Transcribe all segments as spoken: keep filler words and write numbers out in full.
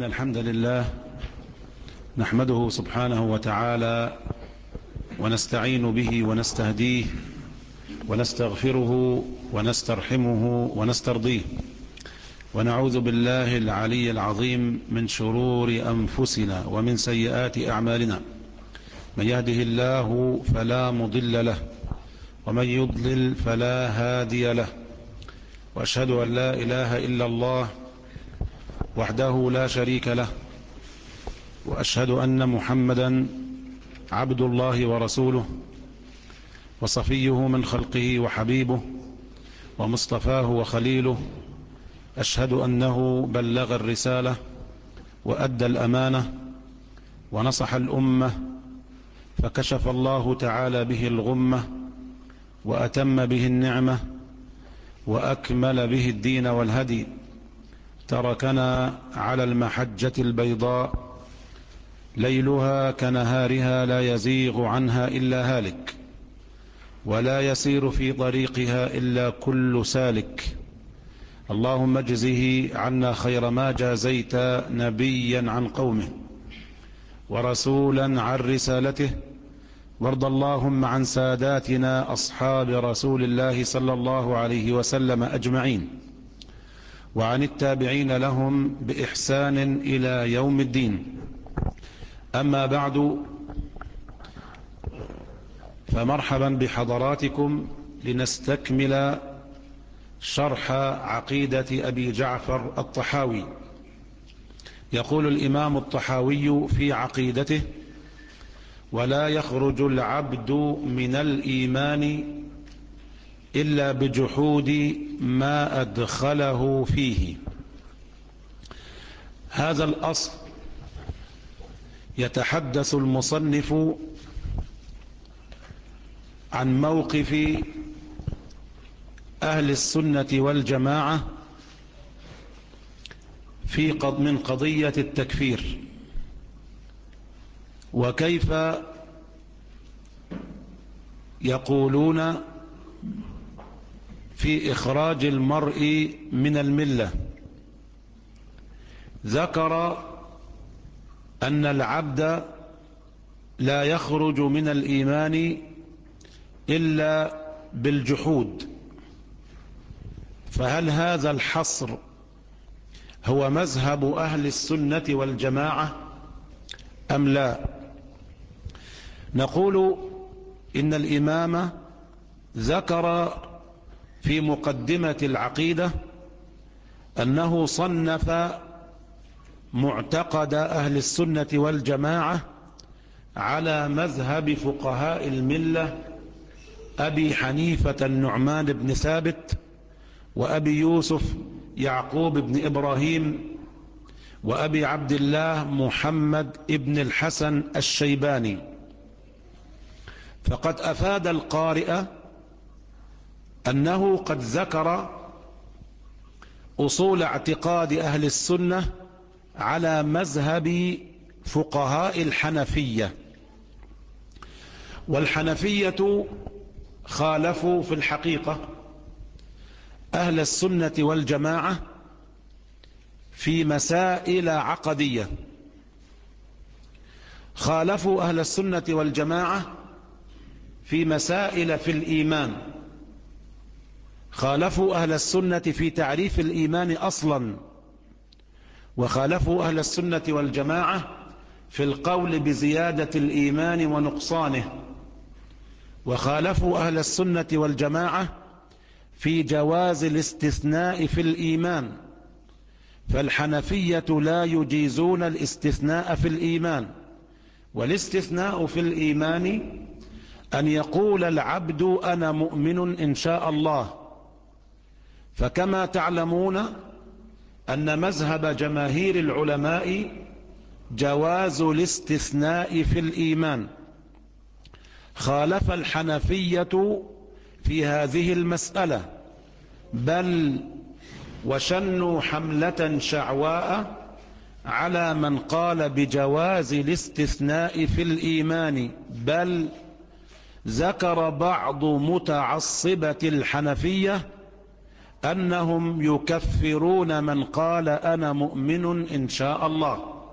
إن الحمد لله نحمده سبحانه وتعالى ونستعين به ونستهديه ونستغفره ونسترحمه ونسترضيه، ونعوذ بالله العلي العظيم من شرور أنفسنا ومن سيئات أعمالنا. من يهده الله فلا مضل له، ومن يضلل فلا هادي له، وأشهد أن لا إله إلا الله وحده لا شريك له، وأشهد أن محمدا عبد الله ورسوله وصفيه من خلقه وحبيبه ومصطفاه وخليله. أشهد أنه بلغ الرسالة وأدى الأمانة ونصح الأمة، فكشف الله تعالى به الغمة وأتم به النعمة وأكمل به الدين والهدي. تركنا على المحجة البيضاء ليلها كنهارها لا يزيغ عنها إلا هالك، ولا يسير في طريقها إلا كل سالك. اللهم اجزه عنا خير ما جازيت نبيا عن قومه ورسولا عن رسالته، وارض اللهم عن ساداتنا أصحاب رسول الله صلى الله عليه وسلم أجمعين، وعن التابعين لهم بإحسان إلى يوم الدين. أما بعد، فمرحبا بحضراتكم لنستكمل شرح عقيدة أبي جعفر الطحاوي. يقول الإمام الطحاوي في عقيدته: ولا يخرج العبد من الإيمان إلا بجحود ما أدخله فيه. هذا الأصل يتحدث المصنف عن موقف أهل السنة والجماعة في قض من قضية التكفير، وكيف يقولون في إخراج المرء من الملة. ذكر أن العبد لا يخرج من الإيمان إلا بالجحود، فهل هذا الحصر هو مذهب أهل السنة والجماعة أم لا؟ نقول إن الإمام ذكر في مقدمة العقيدة أنه صنف معتقد أهل السنة والجماعة على مذهب فقهاء الملة أبي حنيفة النعمان بن ثابت، وأبي يوسف يعقوب بن إبراهيم، وأبي عبد الله محمد بن الحسن الشيباني. فقد أفاد القارئ أنه قد ذكر أصول اعتقاد أهل السنة على مذهب فقهاء الحنفية. والحنفية خالفوا في الحقيقة أهل السنة والجماعة في مسائل عقدية. خالفوا أهل السنة والجماعة في مسائل في الإيمان، خالفوا أهل السنة في تعريف الإيمان أصلا، وخالفوا أهل السنة والجماعة في القول بزيادة الإيمان ونقصانه، وخالفوا أهل السنة والجماعة في جواز الاستثناء في الإيمان. فالحنفية لا يجيزون الاستثناء في الإيمان، والاستثناء في الإيمان أن يقول العبد أنا مؤمن إن شاء الله. فكما تعلمون أن مذهب جماهير العلماء جواز الاستثناء في الإيمان. خالف الحنفية في هذه المسألة، بل وشنوا حملة شعواء على من قال بجواز الاستثناء في الإيمان، بل ذكر بعض متعصبة الحنفية أنهم يكفرون من قال أنا مؤمن إن شاء الله.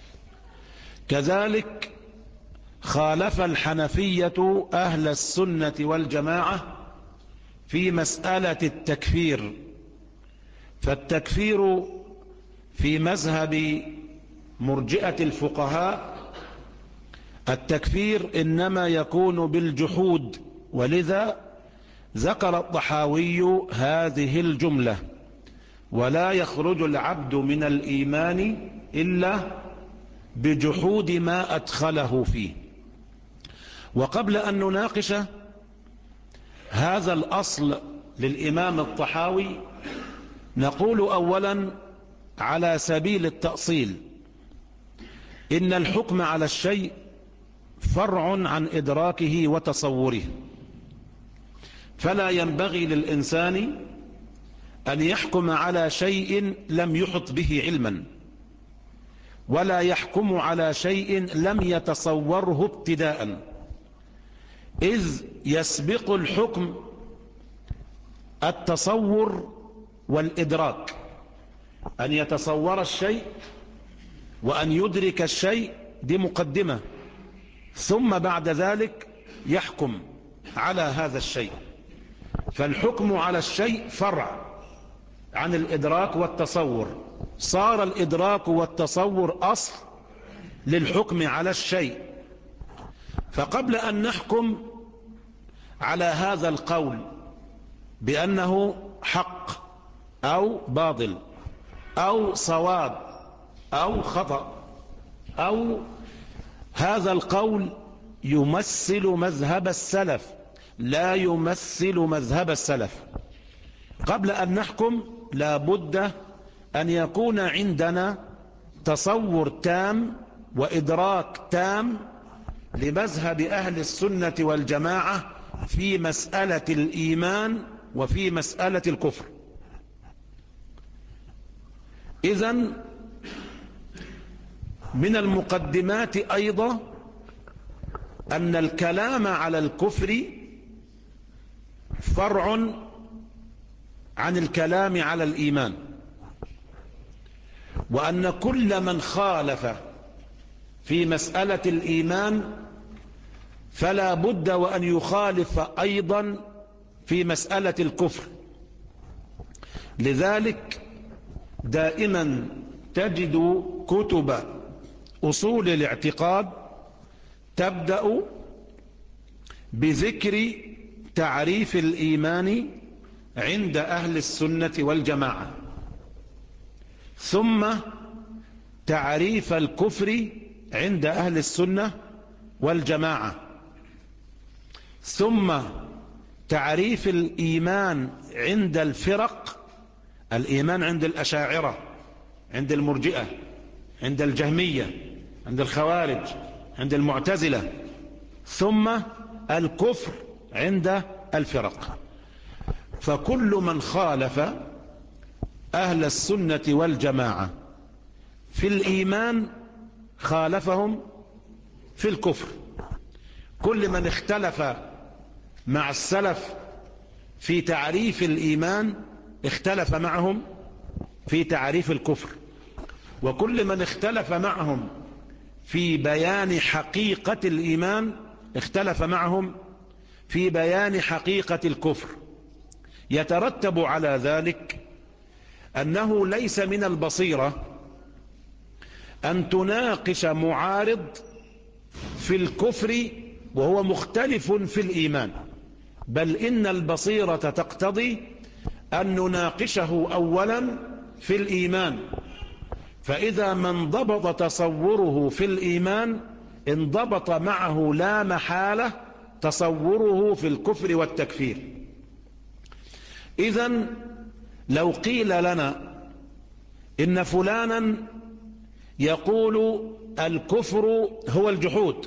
كذلك خالف الحنفية أهل السنة والجماعة في مسألة التكفير. فالتكفير في مذهب مرجئة الفقهاء التكفير إنما يكون بالجحود، ولذا ذكر الطحاوي هذه الجملة: ولا يخرج العبد من الإيمان إلا بجحود ما أدخله فيه. وقبل أن نناقش هذا الأصل للإمام الطحاوي نقول أولا على سبيل التأصيل إن الحكم على الشيء فرع عن إدراكه وتصوره، فلا ينبغي للإنسان أن يحكم على شيء لم يحط به علما، ولا يحكم على شيء لم يتصوره ابتداء، إذ يسبق الحكم التصور والإدراك، أن يتصور الشيء وأن يدرك الشيء، دي مقدمة، ثم بعد ذلك يحكم على هذا الشيء. فالحكم على الشيء فرع عن الإدراك والتصور، صار الإدراك والتصور أصل للحكم على الشيء. فقبل أن نحكم على هذا القول بأنه حق أو باطل أو صواب أو خطأ أو هذا القول يمثل مذهب السلف لا يمثل مذهب السلف، قبل أن نحكم لا بد أن يكون عندنا تصور تام وإدراك تام لمذهب أهل السنة والجماعة في مسألة الإيمان وفي مسألة الكفر. إذن من المقدمات أيضا أن الكلام على الكفر فرع عن الكلام على الإيمان، وأن كل من خالف في مسألة الإيمان فلا بد وأن يخالف أيضا في مسألة الكفر. لذلك دائما تجد كتب أصول الاعتقاد تبدأ بذكر تعريف الإيمان عند أهل السنة والجماعة، ثم تعريف الكفر عند أهل السنة والجماعة، ثم تعريف الإيمان عند الفرق، الإيمان عند الأشاعرة، عند المرجئة، عند الجهمية، عند الخوارج، عند المعتزلة، ثم الكفر عند الفرق. فكل من خالف أهل السنة والجماعة في الإيمان خالفهم في الكفر. كل من اختلف مع السلف في تعريف الإيمان اختلف معهم في تعريف الكفر، وكل من اختلف معهم في بيان حقيقة الإيمان اختلف معهم في بيان حقيقة الكفر. يترتب على ذلك أنه ليس من البصيرة أن تناقش معارض في الكفر وهو مختلف في الإيمان، بل إن البصيرة تقتضي أن نناقشه أولا في الإيمان، فإذا ما انضبط تصوره في الإيمان انضبط معه لا محالة تصوره في الكفر والتكفير. إذن لو قيل لنا إن فلانا يقول الكفر هو الجحود،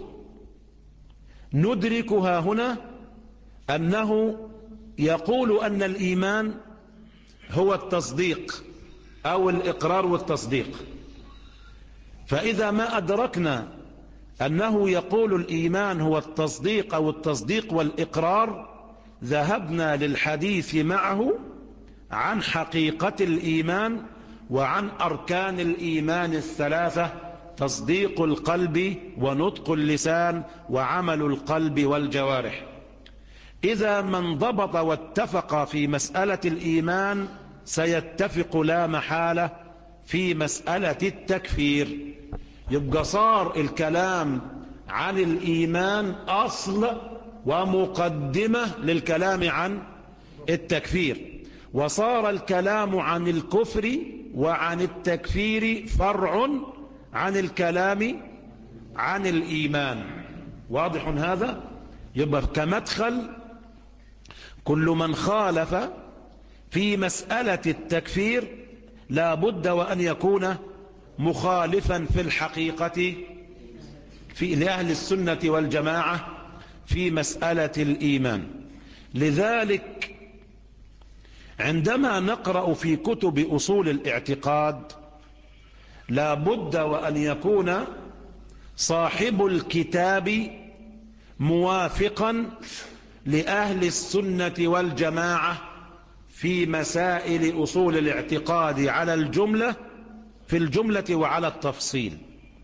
ندركها هنا أنه يقول أن الإيمان هو التصديق أو الإقرار والتصديق. فإذا ما أدركنا أنه يقول الإيمان هو التصديق أو التصديق والإقرار ذهبنا للحديث معه عن حقيقة الإيمان وعن أركان الإيمان الثلاثة: تصديق القلب ونطق اللسان وعمل القلب والجوارح. إذا ما انضبط واتفق في مسألة الإيمان سيتفق لا محالة في مسألة التكفير. يبقى صار الكلام عن الإيمان أصل ومقدمة للكلام عن التكفير، وصار الكلام عن الكفر وعن التكفير فرع عن الكلام عن الإيمان. واضح هذا؟ يبقى كمدخل كل من خالف في مسألة التكفير لا بد وأن يكون مخالفا في الحقيقة في لأهل السنة والجماعة في مسألة الإيمان. لذلك عندما نقرأ في كتب أصول الاعتقاد لا بد وأن يكون صاحب الكتاب موافقا لأهل السنة والجماعة في مسائل أصول الاعتقاد على الجملة في الجملة وعلى التفصيل.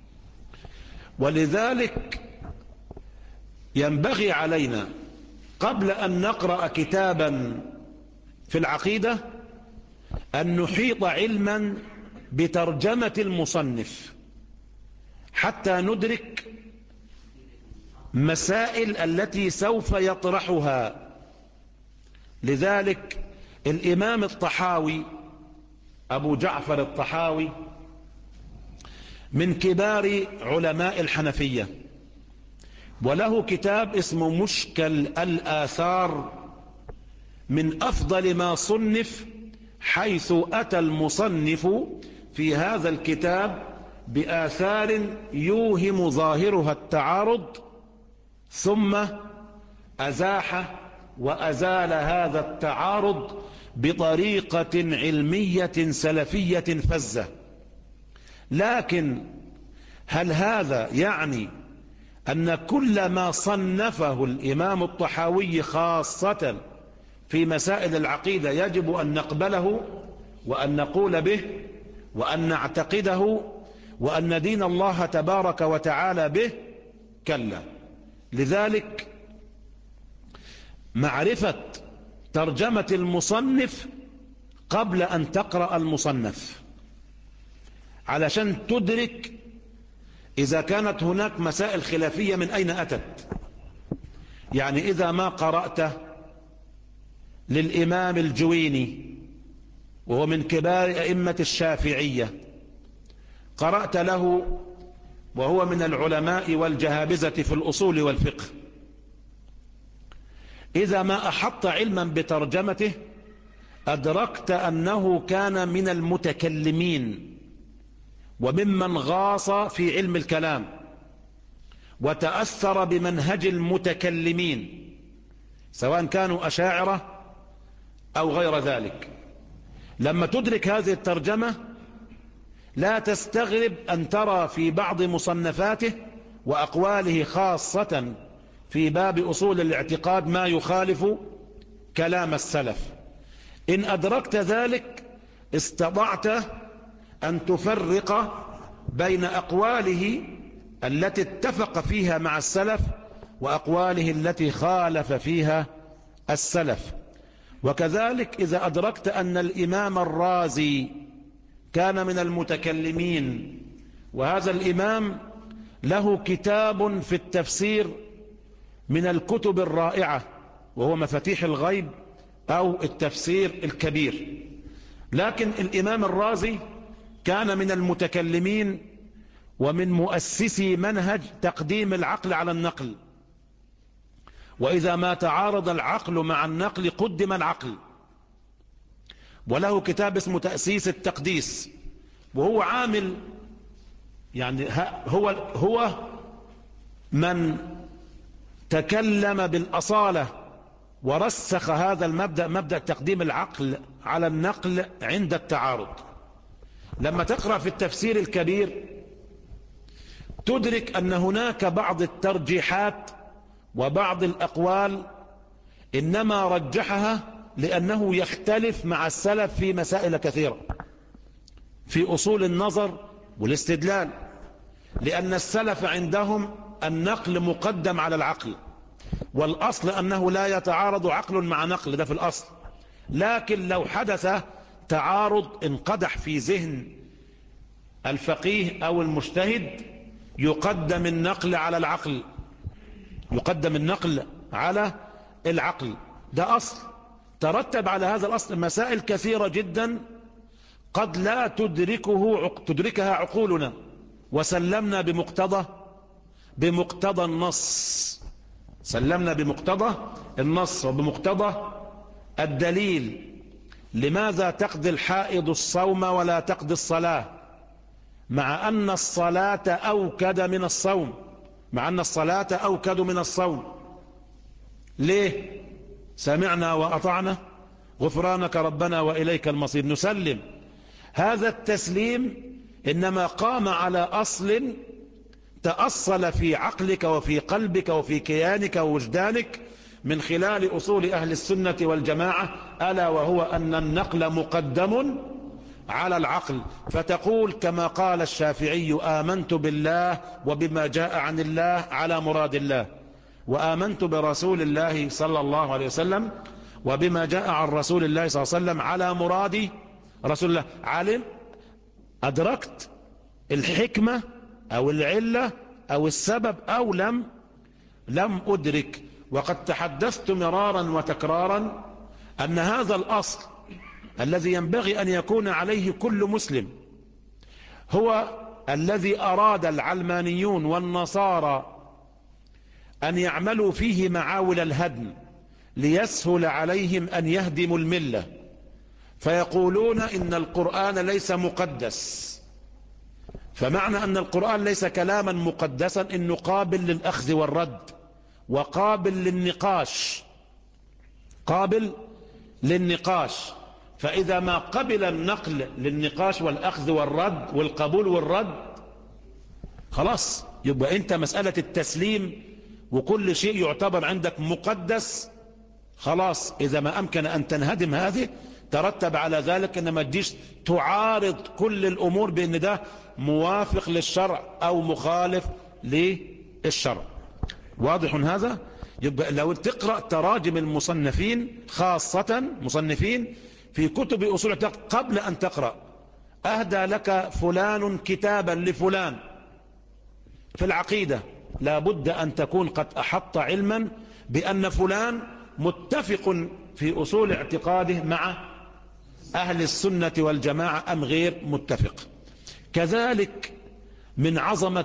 ولذلك ينبغي علينا قبل أن نقرأ كتابا في العقيدة أن نحيط علما بترجمة المصنف حتى ندرك مسائل التي سوف يطرحها. لذلك الإمام الطحاوي أبو جعفر الطحاوي من كبار علماء الحنفية، وله كتاب اسمه مشكل الآثار، من أفضل ما صنف، حيث أتى المصنف في هذا الكتاب بآثار يوهم ظاهرها التعارض، ثم أزاح وأزال هذا التعارض بطريقة علمية سلفية فزة. لكن هل هذا يعني أن كل ما صنفه الإمام الطحاوي خاصة في مسائل العقيدة يجب أن نقبله وأن نقول به وأن نعتقده وأن دين الله تبارك وتعالى به؟ كلا. لذلك معرفة ترجمة المصنف قبل أن تقرأ المصنف علشان تدرك إذا كانت هناك مسائل خلافية من أين أتت. يعني إذا ما قرأت للإمام الجويني وهو من كبار أئمة الشافعية، قرأت له وهو من العلماء والجهابزة في الأصول والفقه، إذا ما أحط علما بترجمته أدركت أنه كان من المتكلمين وممن غاص في علم الكلام وتأثر بمنهج المتكلمين سواء كانوا أشاعرة أو غير ذلك. لما تدرك هذه الترجمة لا تستغرب أن ترى في بعض مصنفاته وأقواله خاصة في باب أصول الاعتقاد ما يخالف كلام السلف. إن أدركت ذلك استطعت أن تفرق بين أقواله التي اتفق فيها مع السلف وأقواله التي خالف فيها السلف. وكذلك إذا أدركت أن الإمام الرازي كان من المتكلمين، وهذا الإمام له كتاب في التفسير من الكتب الرائعة وهو مفاتيح الغيب أو التفسير الكبير، لكن الإمام الرازي كان من المتكلمين ومن مؤسسي منهج تقديم العقل على النقل، وإذا ما تعارض العقل مع النقل قدم العقل. وله كتاب اسمه تأسيس التقديس، وهو عامل يعني هو هو من تكلم بالأصالة ورسخ هذا المبدأ، مبدأ تقديم العقل على النقل عند التعارض. لما تقرأ في التفسير الكبير تدرك أن هناك بعض الترجيحات وبعض الأقوال إنما رجحها لأنه يختلف مع السلف في مسائل كثيرة في أصول النظر والاستدلال، لأن السلف عندهم النقل مقدم على العقل، والأصل أنه لا يتعارض عقل مع نقل، ده في الأصل. لكن لو حدث تعارض انقدح في ذهن الفقيه أو المجتهد يقدم النقل على العقل، يقدم النقل على العقل، ده أصل. ترتب على هذا الأصل مسائل كثيرة جدا قد لا تدركه تدركها عقولنا، وسلمنا بمقتضى بمقتضى النص، سلمنا بمقتضى النص وبمقتضى الدليل. لماذا تقضي الحائض الصوم ولا تقضي الصلاة، مع أن الصلاة أوكد من الصوم، مع أن الصلاة أوكد من الصوم؟ ليه؟ سمعنا وأطعنا غفرانك ربنا وإليك المصير، نسلم. هذا التسليم إنما قام على أصل تأصل في عقلك وفي قلبك وفي كيانك ووجدانك من خلال أصول أهل السنة والجماعة، ألا وهو أن النقل مقدم على العقل. فتقول كما قال الشافعي: آمنت بالله وبما جاء عن الله على مراد الله، وآمنت برسول الله صلى الله عليه وسلم وبما جاء عن رسول الله صلى الله عليه وسلم على مراد رسول الله. علم، أدركت الحكمة أو العلة أو السبب أو لم لم أدرك. وقد تحدثت مرارا وتكرارا أن هذا الأصل الذي ينبغي أن يكون عليه كل مسلم هو الذي أراد العلمانيون والنصارى أن يعملوا فيه معاول الهدم ليسهل عليهم أن يهدموا الملة، فيقولون إن القرآن ليس مقدس. فمعنى أن القرآن ليس كلاما مقدسا إنه قابل للأخذ والرد وقابل للنقاش، قابل للنقاش. فإذا ما قبل النقل للنقاش والأخذ والرد والقبول والرد، خلاص يبقى أنت مسألة التسليم وكل شيء يعتبر عندك مقدس، خلاص إذا ما أمكن أن تنهدم هذه ترتب على ذلك أن ما تجيش تعارض كل الأمور بأن ده موافق للشرع أو مخالف للشرع. واضح هذا؟ يبقى لو تقرأ تراجم المصنفين، خاصة مصنفين في كتب أصول الاعتقاد، قبل أن تقرأ أهدى لك فلان كتابا لفلان في العقيدة، لابد أن تكون قد أحط علما بأن فلان متفق في أصول اعتقاده مع أهل السنة والجماعة أم غير متفق. كذلك من عظمة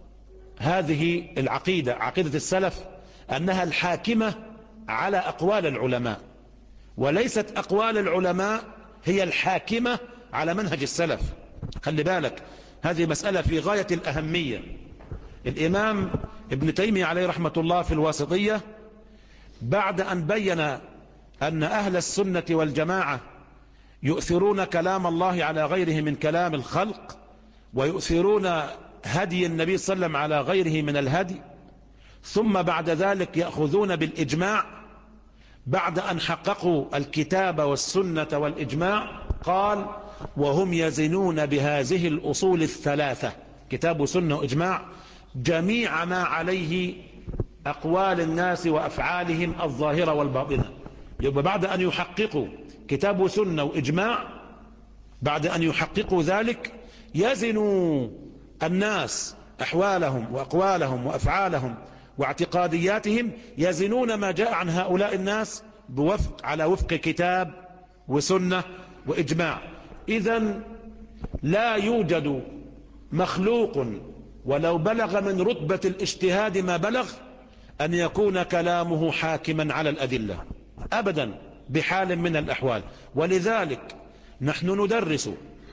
هذه العقيدة، عقيدة السلف، أنها الحاكمة على أقوال العلماء، وليست أقوال العلماء هي الحاكمة على منهج السلف. خلي بالك، هذه مسألة في غاية الأهمية. الإمام ابن تيمية عليه رحمة الله في الواسطية بعد أن بين أن أهل السنة والجماعة يؤثرون كلام الله على غيره من كلام الخلق، ويؤثرون هدي النبي صلى الله عليه وسلم على غيره من الهدي، ثم بعد ذلك يأخذون بالإجماع. بعد أن حققوا الكتاب والسنة والإجماع قال: وهم يزنون بهذه الأصول الثلاثة، كتاب وسنة وإجماع، جميع ما عليه أقوال الناس وأفعالهم الظاهرة والباطنة. يبقى بعد أن يحققوا كتاب وسنة وإجماع، بعد أن يحققوا ذلك يزنوا الناس أحوالهم وأقوالهم وأفعالهم واعتقادياتهم، يزنون ما جاء عن هؤلاء الناس بوفق على وفق كتاب وسنة وإجماع. إذن لا يوجد مخلوق ولو بلغ من رتبة الاجتهاد ما بلغ أن يكون كلامه حاكما على الأدلة أبدا بحال من الأحوال. ولذلك نحن ندرس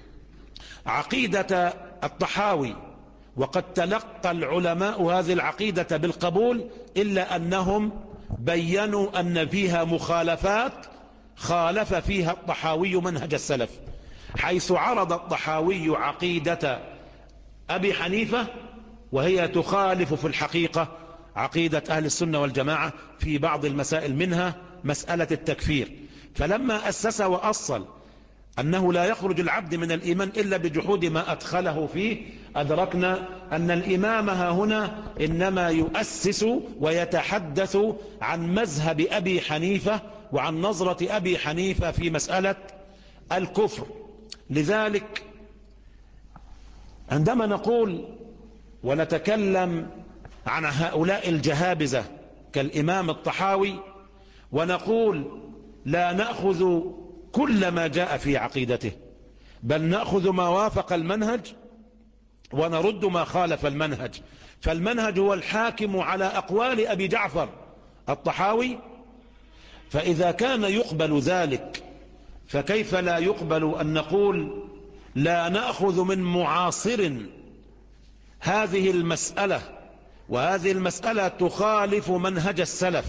عقيدة الطحاوي، وقد تلقى العلماء هذه العقيدة بالقبول، إلا أنهم بيّنوا أن فيها مخالفات خالف فيها الطحاوي منهج السلف، حيث عرض الطحاوي عقيدة أبي حنيفة وهي تخالف في الحقيقة عقيدة أهل السنة والجماعة في بعض المسائل، منها مسألة التكفير. فلما أسس وأصل أنه لا يخرج العبد من الإيمان إلا بجحود ما أدخله فيه، أدركنا أن الإمام ها هنا إنما يؤسس ويتحدث عن مذهب أبي حنيفة وعن نظرة أبي حنيفة في مسألة الكفر. لذلك عندما نقول ونتكلم عن هؤلاء الجهابذة كالإمام الطحاوي ونقول لا نأخذ كل ما جاء في عقيدته، بل نأخذ ما وافق المنهج ونرد ما خالف المنهج، فالمنهج هو الحاكم على أقوال أبي جعفر الطحاوي، فإذا كان يقبل ذلك فكيف لا يقبل أن نقول لا نأخذ من معاصر هذه المسألة، وهذه المسألة تخالف منهج السلف،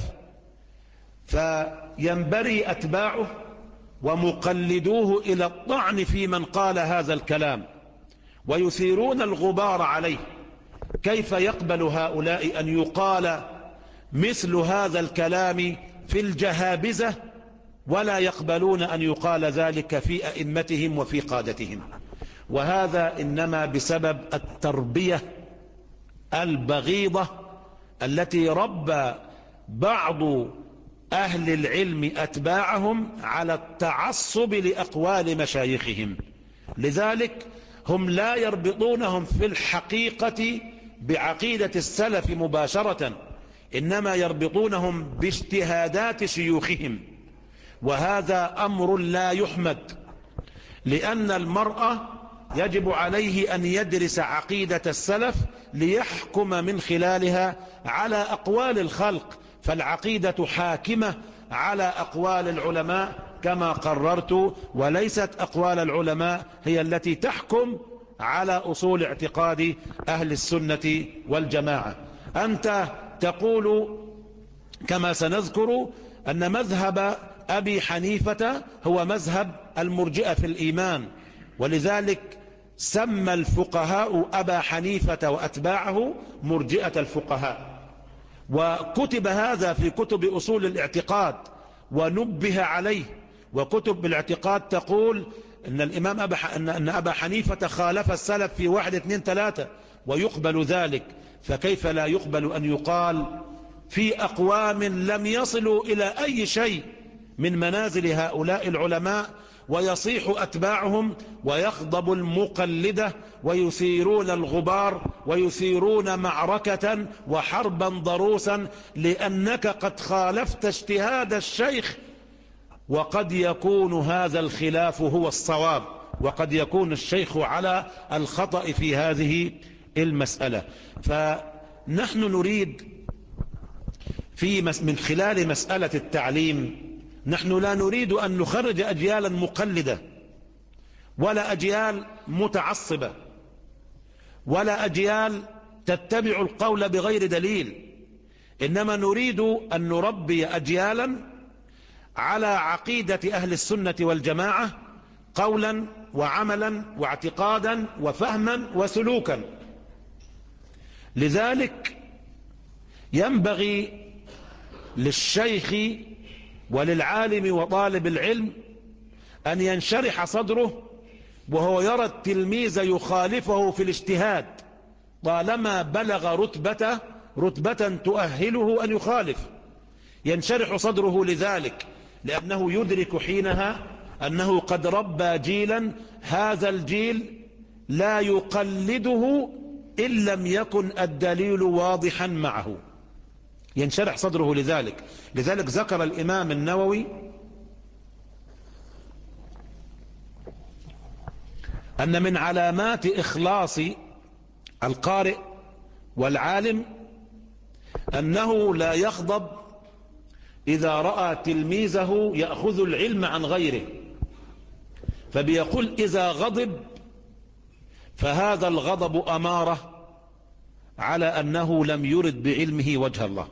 فينبري أتباعه ومقلدوه إلى الطعن في من قال هذا الكلام ويثيرون الغبار عليه. كيف يقبل هؤلاء أن يقال مثل هذا الكلام في الجهابذة ولا يقبلون أن يقال ذلك في أئمتهم وفي قادتهم؟ وهذا إنما بسبب التربية البغيضة التي ربى بعض أهل العلم أتباعهم على التعصب لأقوال مشايخهم. لذلك هم لا يربطونهم في الحقيقة بعقيدة السلف مباشرة، إنما يربطونهم باجتهادات شيوخهم، وهذا أمر لا يحمد، لأن المرء يجب عليه أن يدرس عقيدة السلف ليحكم من خلالها على أقوال الخلق، فالعقيدة حاكمة على أقوال العلماء كما قررت، وليست أقوال العلماء هي التي تحكم على أصول اعتقاد أهل السنة والجماعة. أنت تقول كما سنذكر أن مذهب أبي حنيفة هو مذهب المرجئة في الإيمان، ولذلك سمى الفقهاء أبا حنيفة وأتباعه مرجئة الفقهاء، وكتب هذا في كتب أصول الاعتقاد ونبه عليه. وكتب الاعتقاد تقول أن الإمام أبا أن أن أبا حنيفة خالف السلف في واحد اثنين ثلاثة، ويقبل ذلك. فكيف لا يقبل أن يقال في أقوام لم يصلوا إلى أي شيء من منازل هؤلاء العلماء ويصيح أتباعهم ويغضب المقلدة ويثيرون الغبار ويثيرون معركة وحربا ضروسا لأنك قد خالفت اجتهاد الشيخ، وقد يكون هذا الخلاف هو الصواب، وقد يكون الشيخ على الخطأ في هذه المسألة. فنحن نريد في من خلال مسألة التعليم، نحن لا نريد أن نخرج أجيالا مقلدة ولا أجيال متعصبة ولا أجيال تتبع القول بغير دليل، إنما نريد أن نربي أجيالا على عقيدة أهل السنة والجماعة قولا وعملا واعتقادا وفهما وسلوكا. لذلك ينبغي للشيخ وللعالم وطالب العلم أن ينشرح صدره وهو يرى التلميذ يخالفه في الاجتهاد طالما بلغ رتبة رتبة تؤهله أن يخالف، ينشرح صدره لذلك، لأنه يدرك حينها أنه قد ربى جيلا، هذا الجيل لا يقلده إن لم يكن الدليل واضحا معه، ينشرح صدره لذلك. لذلك ذكر الإمام النووي أن من علامات إخلاص القارئ والعالم أنه لا يغضب إذا رأى تلميذه يأخذ العلم عن غيره، فبيقول إذا غضب فهذا الغضب أمارة على أنه لم يرد بعلمه وجه الله.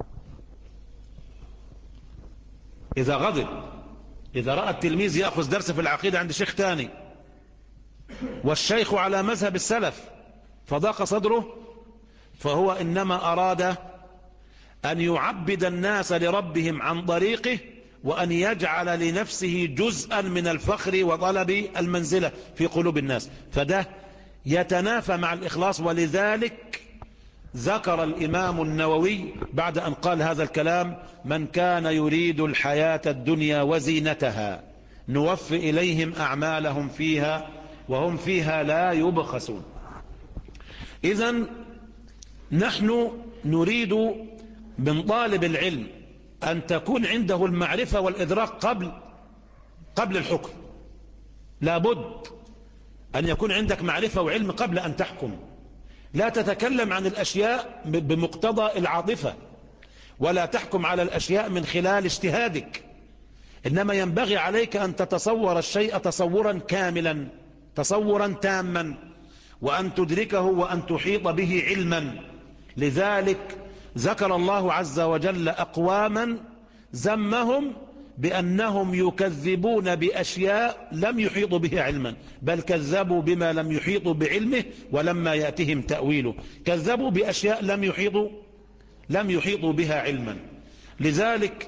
إذا غضب، إذا رأى التلميذ يأخذ درس في العقيدة عند شيخ تاني والشيخ على مذهب السلف فضاق صدره، فهو إنما أراد أن يعبد الناس لربهم عن طريقه وأن يجعل لنفسه جزءا من الفخر وطلب المنزلة في قلوب الناس، فده يتنافى مع الإخلاص. ولذلك ذكر الإمام النووي بعد أن قال هذا الكلام: من كان يريد الحياة الدنيا وزينتها نوفي إليهم أعمالهم فيها وهم فيها لا يبخسون. إذن نحن نريد من طالب العلم أن تكون عنده المعرفة والإدراك قبل قبل الحكم. لابد أن يكون عندك معرفة وعلم قبل أن تحكم. لا تتكلم عن الأشياء بمقتضى العاطفة، ولا تحكم على الأشياء من خلال اجتهادك، إنما ينبغي عليك أن تتصور الشيء تصورا كاملا، تصورا تاما، وأن تدركه وأن تحيط به علما. لذلك ذكر الله عز وجل أقواما ذمهم بأنهم يكذبون بأشياء لم يحيطوا بها علما، بل كذبوا بما لم يحيطوا بعلمه ولما يأتهم تأويله. كذبوا بأشياء لم يحيطوا لم يحيطوا بها علما. لذلك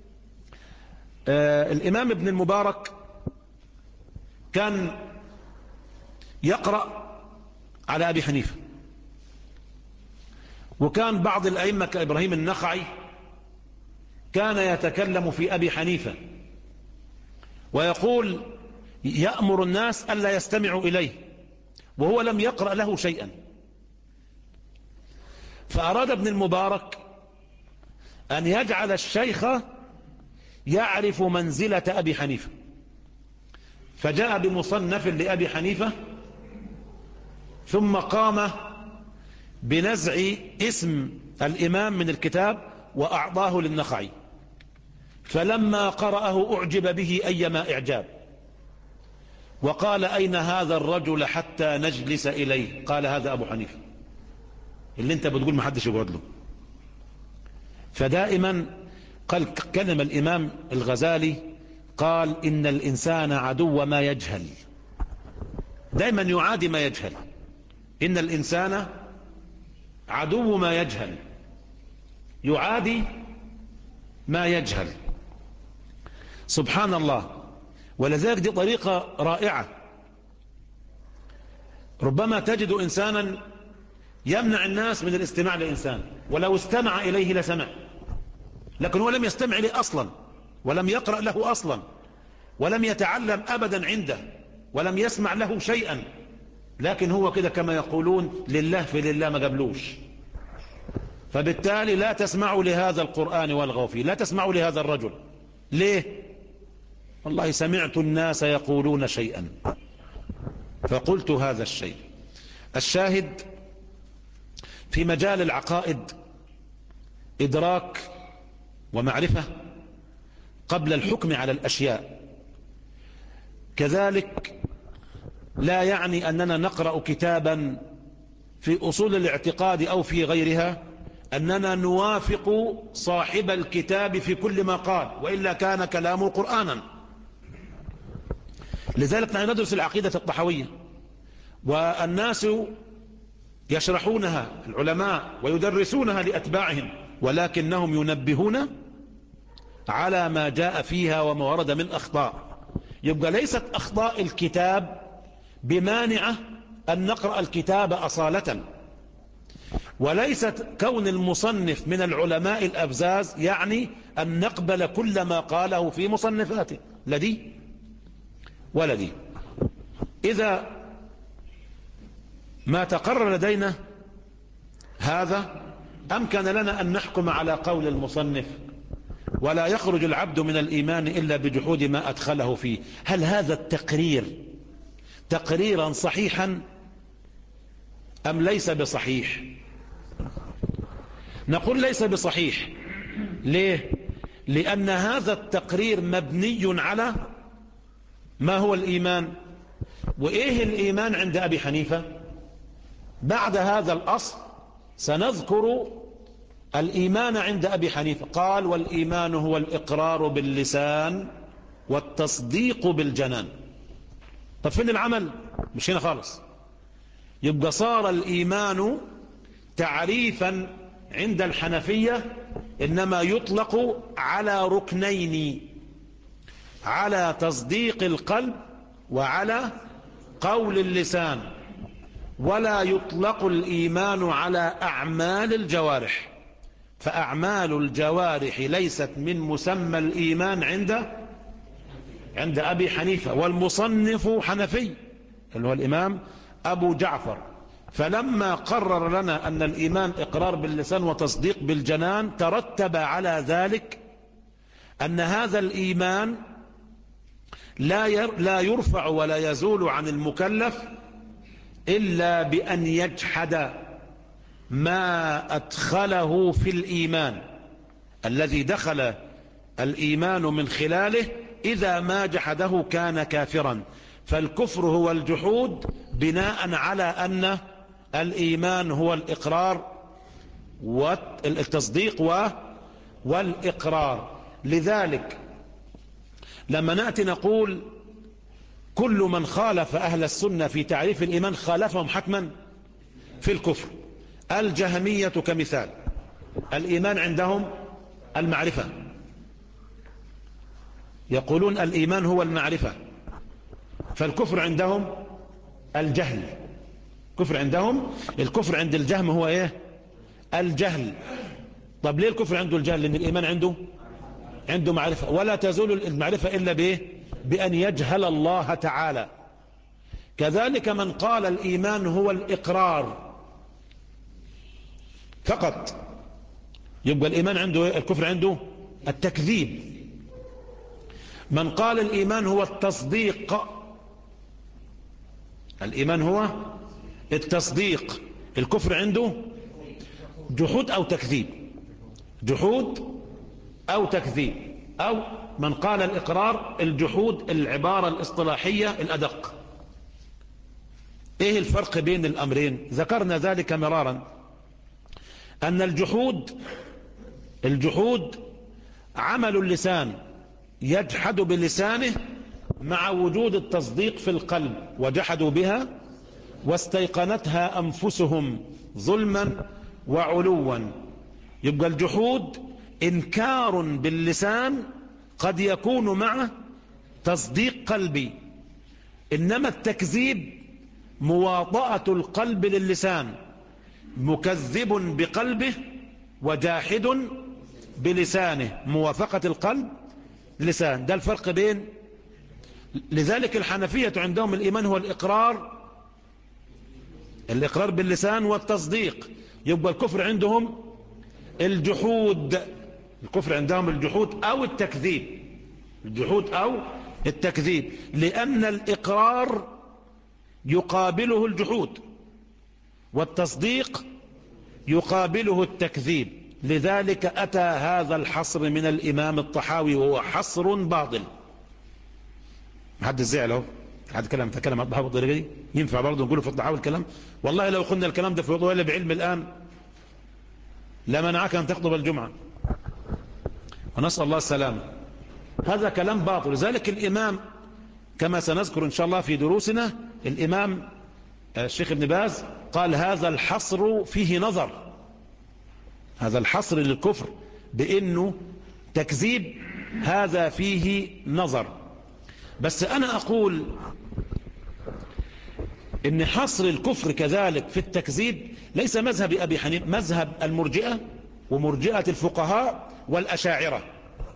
آه الإمام ابن المبارك كان يقرأ على أبي حنيفة، وكان بعض الأئمة كإبراهيم النخعي كان يتكلم في أبي حنيفة ويقول يأمر الناس ألا يستمعوا إليه وهو لم يقرأ له شيئا. فأراد ابن المبارك أن يجعل الشيخ يعرف منزلة أبي حنيفة، فجاء بمصنف لأبي حنيفة ثم قام بنزع اسم الإمام من الكتاب وأعطاه للنخعي، فلما قرأه أعجب به أيما إعجاب، وقال أين هذا الرجل حتى نجلس إليه؟ قال هذا أبو حنيفة اللي انت بتقول ما حدش يقعد له. فدائما قال كلمة الإمام الغزالي، قال إن الإنسان عدو ما يجهل، دائما يعادي ما يجهل. إن الإنسان عدو ما يجهل، يعادي ما يجهل. سبحان الله. ولذلك دي طريقة رائعة. ربما تجد إنسانا يمنع الناس من الاستماع لإنسان، ولو استمع إليه لسمع، لكن هو لم يستمع إليه أصلا، ولم يقرأ له أصلا، ولم يتعلم أبدا عنده، ولم يسمع له شيئا، لكن هو كده كما يقولون لله في لله ما قبلوش. فبالتالي لا تسمعوا لهذا القرآن والغوا فيه، لا تسمعوا لهذا الرجل. ليه؟ والله سمعت الناس يقولون شيئا فقلت هذا الشيء. الشاهد في مجال العقائد إدراك ومعرفة قبل الحكم على الأشياء. كذلك لا يعني أننا نقرأ كتابا في أصول الاعتقاد أو في غيرها أننا نوافق صاحب الكتاب في كل ما قال، وإلا كان كلامه قرآنا. لذلك نحن ندرس العقيدة الطحوية، والناس يشرحونها العلماء ويدرسونها لأتباعهم، ولكنهم ينبهون على ما جاء فيها وما ورد من أخطاء. يبقى ليست أخطاء الكتاب بمانعة أن نقرأ الكتاب أصالة، وليست كون المصنف من العلماء الأبزاز يعني أن نقبل كل ما قاله في مصنفاته، لدي ولدي. إذا ما تقرر لدينا هذا أمكن لنا أن نحكم على قول المصنف، ولا يخرج العبد من الإيمان إلا بجحود ما أدخله فيه. هل هذا التقرير تقريرا صحيحا أم ليس بصحيح؟ نقول ليس بصحيح. ليه؟ لأن هذا التقرير مبني على ما هو الإيمان. وإيه الإيمان عند أبي حنيفة؟ بعد هذا الأصل سنذكر الإيمان عند أبي حنيفة. قال والإيمان هو الإقرار باللسان والتصديق بالجنان. طب فين العمل؟ مش هنا خالص. يبقى صار الإيمان تعريفا عند الحنفية إنما يطلق على ركنين على تصديق القلب وعلى قول اللسان، ولا يطلق الإيمان على أعمال الجوارح، فأعمال الجوارح ليست من مسمى الإيمان عند عند أبي حنيفة، والمصنف حنفي اللي هو الإمام أبو جعفر. فلما قرر لنا أن الإيمان إقرار باللسان وتصديق بالجنان، ترتب على ذلك أن هذا الإيمان لا لا يرفع ولا يزول عن المكلف إلا بأن يجحد ما أدخله في الإيمان الذي دخل الإيمان من خلاله. إذا ما جحده كان كافرا. فالكفر هو الجحود بناء على أن الإيمان هو الإقرار والتصديق والإقرار. لذلك لما نأتي نقول كل من خالف أهل السنة في تعريف الإيمان خالفهم حتما في الكفر. الجهمية كمثال، الإيمان عندهم المعرفة، يقولون الإيمان هو المعرفة، فالكفر عندهم الجهل. كفر عندهم الكفر عند الجهم هو ايه؟ الجهل. طب ليه الكفر عنده الجهل؟ لأن الإيمان عنده عنده معرفة، ولا تزول المعرفة إلا بايه؟ بأن يجهل الله تعالى. كذلك من قال الإيمان هو الإقرار فقط، يبقى الإيمان عنده إيه؟ الكفر عنده التكذيب. من قال الإيمان هو التصديق، الإيمان هو التصديق، الكفر عنده جحود أو تكذيب، جحود أو تكذيب. أو من قال الإقرار الجحود، العبارة الاصطلاحية الأدق. إيه الفرق بين الأمرين؟ ذكرنا ذلك مرارا، أن الجحود الجحود عمل اللسان يجحد بلسانه مع وجود التصديق في القلب، وجحدوا بها واستيقنتها أنفسهم ظلما وعلوا. يبقى الجحود إنكار باللسان قد يكون مع تصديق قلبي، إنما التكذيب مواطأة القلب للسان، مكذب بقلبه وجاحد بلسانه، موافقة القلب لسان. ده الفرق بين. لذلك الحنفية عندهم الإيمان هو الإقرار الإقرار باللسان والتصديق. يبقى الكفر عندهم الجحود، الكفر عندهم الجحود أو التكذيب، الجحود أو التكذيب، لأن الإقرار يقابله الجحود والتصديق يقابله التكذيب. لذلك أتى هذا الحصر من الإمام الطحاوي وهو حصر باطل. حد الزعل اهو، حد كلام تكلم عن الطحاوي بالطريقه دي، ينفع برضه نقوله في الطحاوي الكلام؟ والله لو قلنا الكلام ده في وضوء ولا بعلم الآن لمنعك أن تخطب الجمعة، ونسأل الله السلامة. هذا كلام باطل. لذلك الإمام كما سنذكر إن شاء الله في دروسنا، الإمام الشيخ ابن باز قال هذا الحصر فيه نظر، هذا الحصر للكفر بأنه تكذيب، هذا فيه نظر. بس أنا أقول إن حصر الكفر كذلك في التكذيب ليس مذهب أبي حنيفة، مذهب المرجئة ومرجئة الفقهاء والأشاعرة.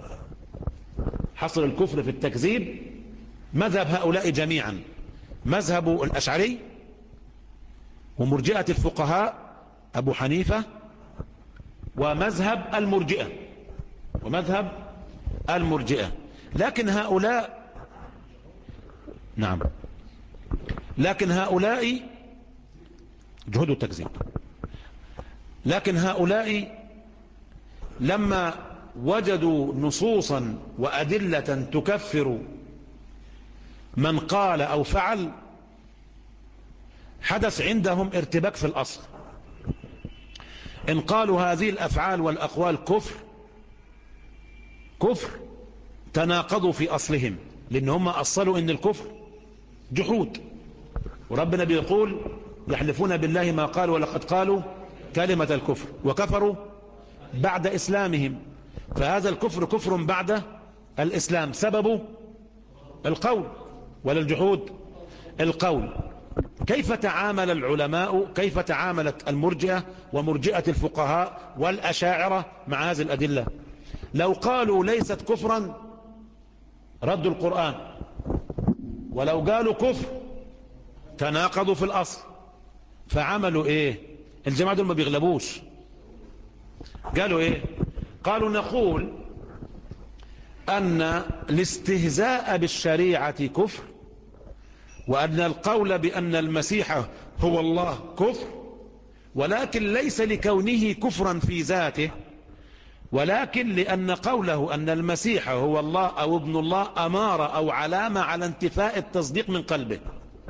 حصر الكفر في التكذيب مذهب هؤلاء جميعا، مذهب الأشعري ومرجئة الفقهاء أبو حنيفة ومذهب المرجئة ومذهب المرجئة. لكن هؤلاء نعم لكن هؤلاء جهود التكذيب، لكن هؤلاء لما وجدوا نصوصا وأدلة تكفر من قال أو فعل، حدث عندهم ارتباك في الأصل. إن قالوا هذه الأفعال والأقوال كفر كفر تناقضوا في أصلهم، لأن هم أصلوا إن الكفر جحود، وربنا بيقول يحلفون بالله ما قالوا ولقد قالوا كلمة الكفر وكفروا بعد إسلامهم. فهذا الكفر كفر بعد الإسلام، سببه القول ولا الجحود؟ القول. كيف تعامل العلماء، كيف تعاملت المرجئة ومرجئة الفقهاء والأشاعرة مع هذه الأدلة؟ لو قالوا ليست كفرا ردوا القرآن، ولو قالوا كفر تناقضوا في الأصل. فعملوا ايه الجماعة دول؟ ما بيغلبوش. قالوا ايه؟ قالوا نقول أن الاستهزاء بالشريعة كفر، وأن القول بأن المسيح هو الله كفر، ولكن ليس لكونه كفرا في ذاته، ولكن لأن قوله أن المسيح هو الله أو ابن الله أمارة أو علامة على انتفاء التصديق من قلبه.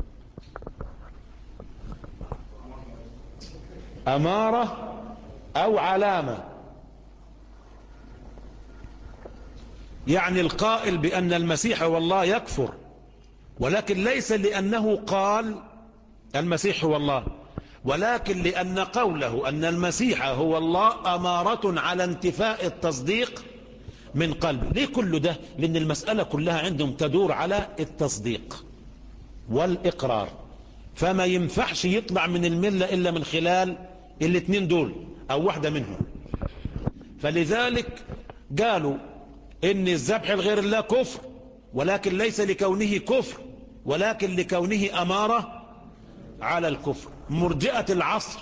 أمارة أو علامة، يعني القائل بأن المسيح هو الله يكفر، ولكن ليس لأنه قال المسيح هو الله، ولكن لأن قوله أن المسيح هو الله أمارة على انتفاء التصديق من قلب. ليه كل ده؟ لأن المسألة كلها عندهم تدور على التصديق والإقرار، فما ينفعش يطلع من الملة إلا من خلال الاثنين دول أو واحدة منهم. فلذلك قالوا إن الذبح لغير الله كفر، ولكن ليس لكونه كفر، ولكن لكونه أمارة على الكفر. مرجئة العصر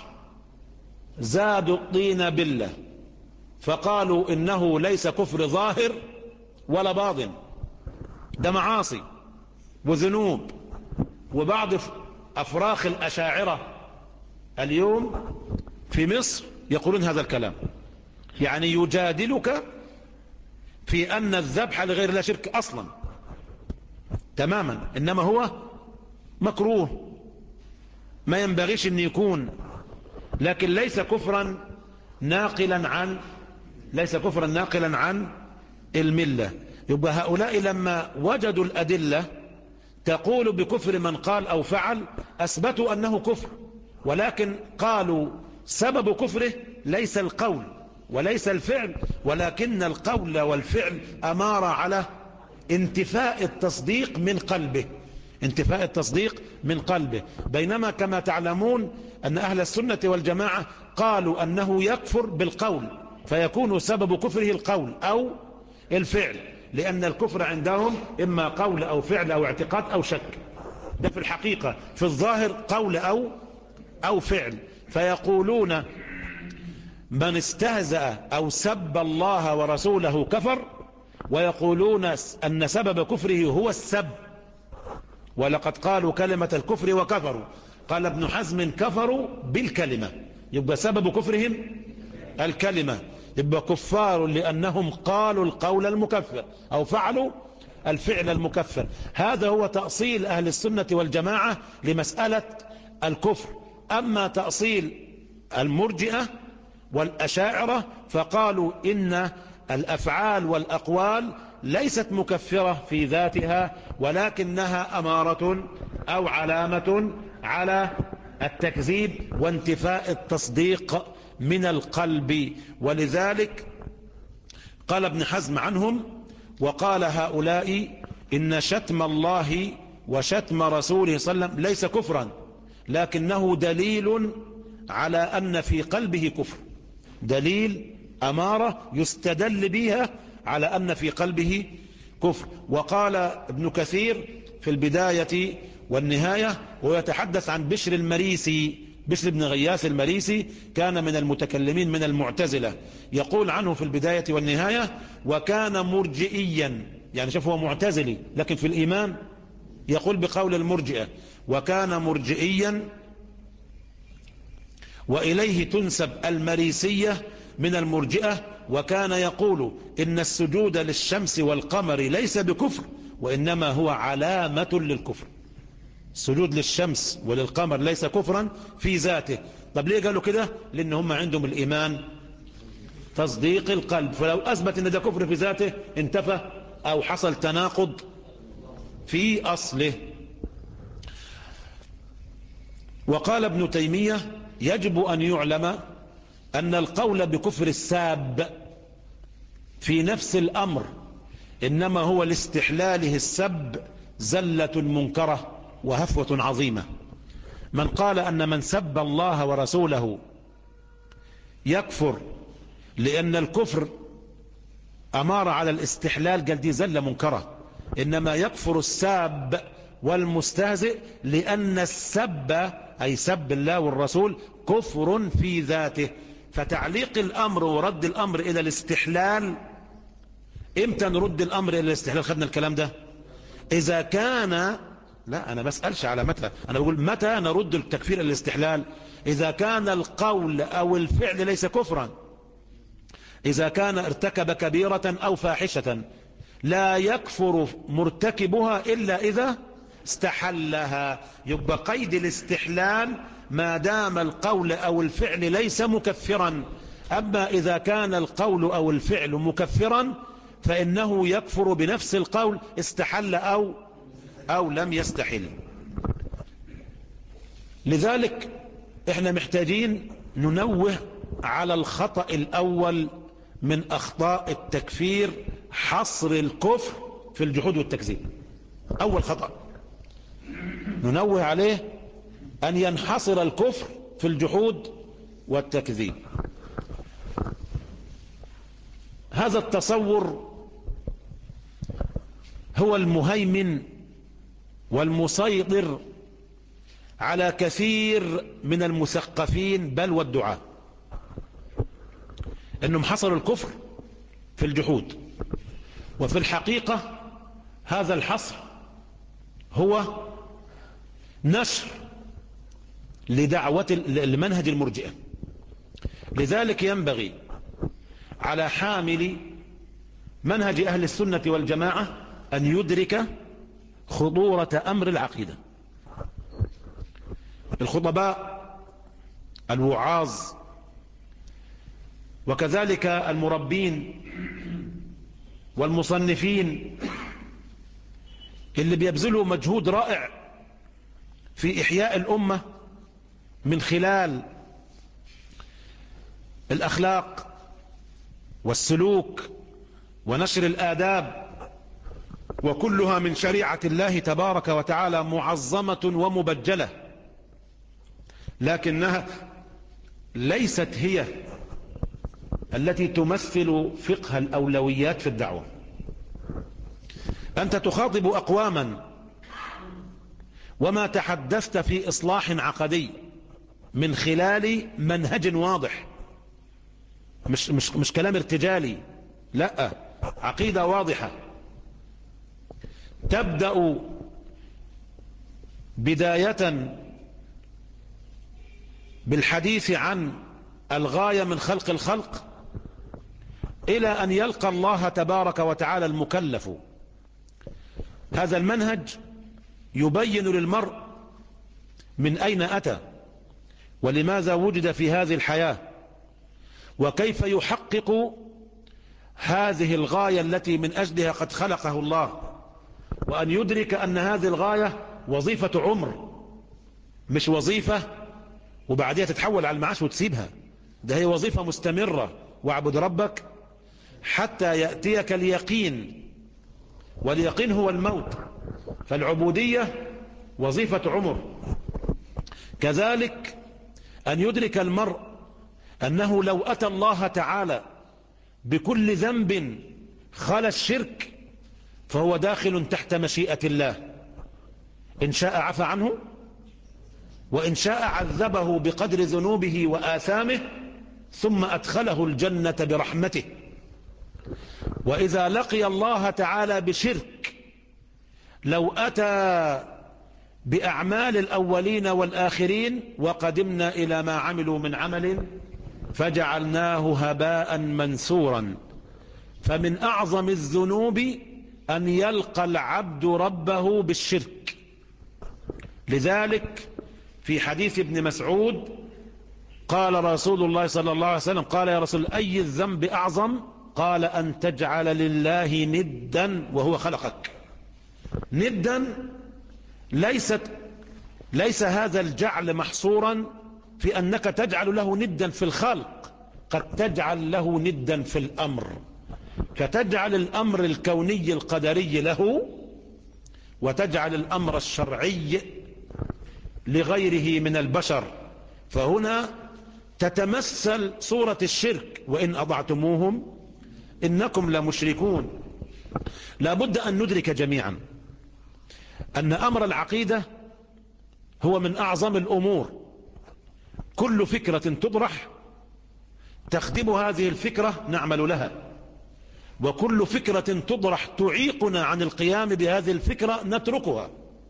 زادوا الطين بالله، فقالوا إنه ليس كفر ظاهر ولا باطن، ده معاصي وذنوب. وبعض أفراخ الأشاعرة اليوم في مصر يقولون هذا الكلام، يعني يجادلك في أن الذبح لغير الله شرك أصلا تماما، إنما هو مكروه ما ينبغيش أن يكون، لكن ليس كفرا ناقلا عن ليس كفرا ناقلا عن الملة. يبقى هؤلاء لما وجدوا الأدلة تقول بكفر من قال أو فعل أثبتوا أنه كفر، ولكن قالوا سبب كفره ليس القول وليس الفعل، ولكن القول والفعل أمارة على انتفاء التصديق من قلبه، انتفاء التصديق من قلبه. بينما كما تعلمون أن أهل السنة والجماعة قالوا أنه يكفر بالقول، فيكون سبب كفره القول أو الفعل، لأن الكفر عندهم إما قول أو فعل أو اعتقاد أو شك. ده في الحقيقة في الظاهر قول أو أو فعل. فيقولون من استهزأ أو سب الله ورسوله كفر، ويقولون أن سبب كفره هو السب، ولقد قالوا كلمة الكفر وكفروا. قال ابن حزم كفروا بالكلمة، يبقى سبب كفرهم الكلمة، يبقى كفار لأنهم قالوا القول المكفر أو فعلوا الفعل المكفر. هذا هو تأصيل أهل السنة والجماعة لمسألة الكفر. أما تأصيل المرجئة والأشاعرة فقالوا إن الأفعال والأقوال ليست مكفرة في ذاتها، ولكنها أمارة أو علامة على التكذيب وانتفاء التصديق من القلب. ولذلك قال ابن حزم عنهم وقال هؤلاء إن شتم الله وشتم رسوله صلى الله عليه وسلم ليس كفرا، لكنه دليل على أن في قلبه كفر، دليل أمارة يستدل بها على أن في قلبه كفر. وقال ابن كثير في البداية والنهاية ويتحدث عن بشر المريسي، بشر بن غياث المريسي كان من المتكلمين من المعتزلة، يقول عنه في البداية والنهاية وكان مرجئيا، يعني شوف هو معتزلي لكن في الإيمان يقول بقول المرجئة، وكان مرجئيا وإليه تنسب المريسية من المرجئة، وكان يقول إن السجود للشمس والقمر ليس بكفر وإنما هو علامة للكفر. السجود للشمس وللقمر ليس كفرا في ذاته. طب ليه قالوا كده؟ لأن هم عندهم الإيمان تصديق القلب، فلو أثبت أن ده كفر في ذاته انتفى أو حصل تناقض في أصله. وقال ابن تيمية يجب أن يعلم أن القول بكفر الساب في نفس الأمر إنما هو لاستحلاله السب زلة منكرة وهفوة عظيمة. من قال أن من سب الله ورسوله يكفر لأن الكفر أمار على الاستحلال، قال دي زلة منكرة. إنما يكفر الساب والمستهزئ لأن السب أي سب الله والرسول كفر في ذاته. فتعليق الأمر ورد الأمر إلى الاستحلال، إمتى نرد الأمر إلى الاستحلال؟ خدنا الكلام ده إذا كان، لا أنا بسألش على متى، أنا بقول متى نرد التكفير إلى الاستحلال؟ إذا كان القول أو الفعل ليس كفرا، إذا كان ارتكب كبيرة أو فاحشة لا يكفر مرتكبها إلا إذا استحلها. يبقى قيد الاستحلال ما دام القول أو الفعل ليس مكفرا. أما إذا كان القول أو الفعل مكفرا فإنه يكفر بنفس القول استحل أو أو لم يستحل. لذلك احنا محتاجين ننوه على الخطأ الأول من أخطاء التكفير، حصر الكفر في الجحود والتكذيب. أول خطأ ننوه عليه أن ينحصر الكفر في الجحود والتكذيب. هذا التصور هو المهيمن والمسيطر على كثير من المثقفين بل والدعاة، أنهم حصروا الكفر في الجحود. وفي الحقيقة هذا الحصر هو نشر لدعوة المنهج المرجئة. لذلك ينبغي على حامل منهج أهل السنة والجماعة أن يدرك خطورة أمر العقيدة. الخطباء الوعاظ وكذلك المربين والمصنفين اللي بيبذلوا مجهود رائع في إحياء الأمة من خلال الأخلاق والسلوك ونشر الآداب، وكلها من شريعة الله تبارك وتعالى معظمة ومبجلة، لكنها ليست هي التي تمثل فقه الأولويات في الدعوة. أنت تخاطب أقواما وما تحدثت في إصلاح عقدي من خلال منهج واضح، مش, مش, مش كلام ارتجالي، لا، عقيدة واضحة. تبدأ بداية بالحديث عن الغاية من خلق الخلق إلى أن يلقى الله تبارك وتعالى المكلف. هذا المنهج يبين للمرء من أين أتى ولماذا وجد في هذه الحياة، وكيف يحقق هذه الغاية التي من أجلها قد خلقه الله، وأن يدرك أن هذه الغاية وظيفة عمر، مش وظيفة وبعدها تتحول على المعاش وتسيبها، ده هي وظيفة مستمرة. واعبد ربك حتى يأتيك اليقين، واليقين هو الموت. فالعبودية وظيفة عمر. كذلك أن يدرك المرء أنه لو أتى الله تعالى بكل ذنب خلا الشرك فهو داخل تحت مشيئة الله، إن شاء عفى عنه وإن شاء عذبه بقدر ذنوبه وآثامه ثم أدخله الجنة برحمته. وإذا لقي الله تعالى بشرك لو أتى بأعمال الأولين والآخرين وقدمنا إلى ما عملوا من عمل فجعلناه هباء منثورا. فمن أعظم الذنوب أن يلقى العبد ربه بالشرك. لذلك في حديث ابن مسعود قال رسول الله صلى الله عليه وسلم، قال يا رسول أي الذنب أعظم؟ قال أن تجعل لله ندا وهو خلقك. ندا ليست ليس هذا الجعل محصورا في أنك تجعل له ندا في الخلق، قد تجعل له ندا في الأمر، فتجعل الأمر الكوني القدري له وتجعل الأمر الشرعي لغيره من البشر، فهنا تتمثل صورة الشرك: وإن أضعتموهم إنكم لمشركون. لابد أن ندرك جميعا أن أمر العقيدة هو من أعظم الأمور. كل فكرة تطرح تخدم هذه الفكرة نعمل لها، وكل فكرة تطرح تعيقنا عن القيام بهذه الفكرة نتركها.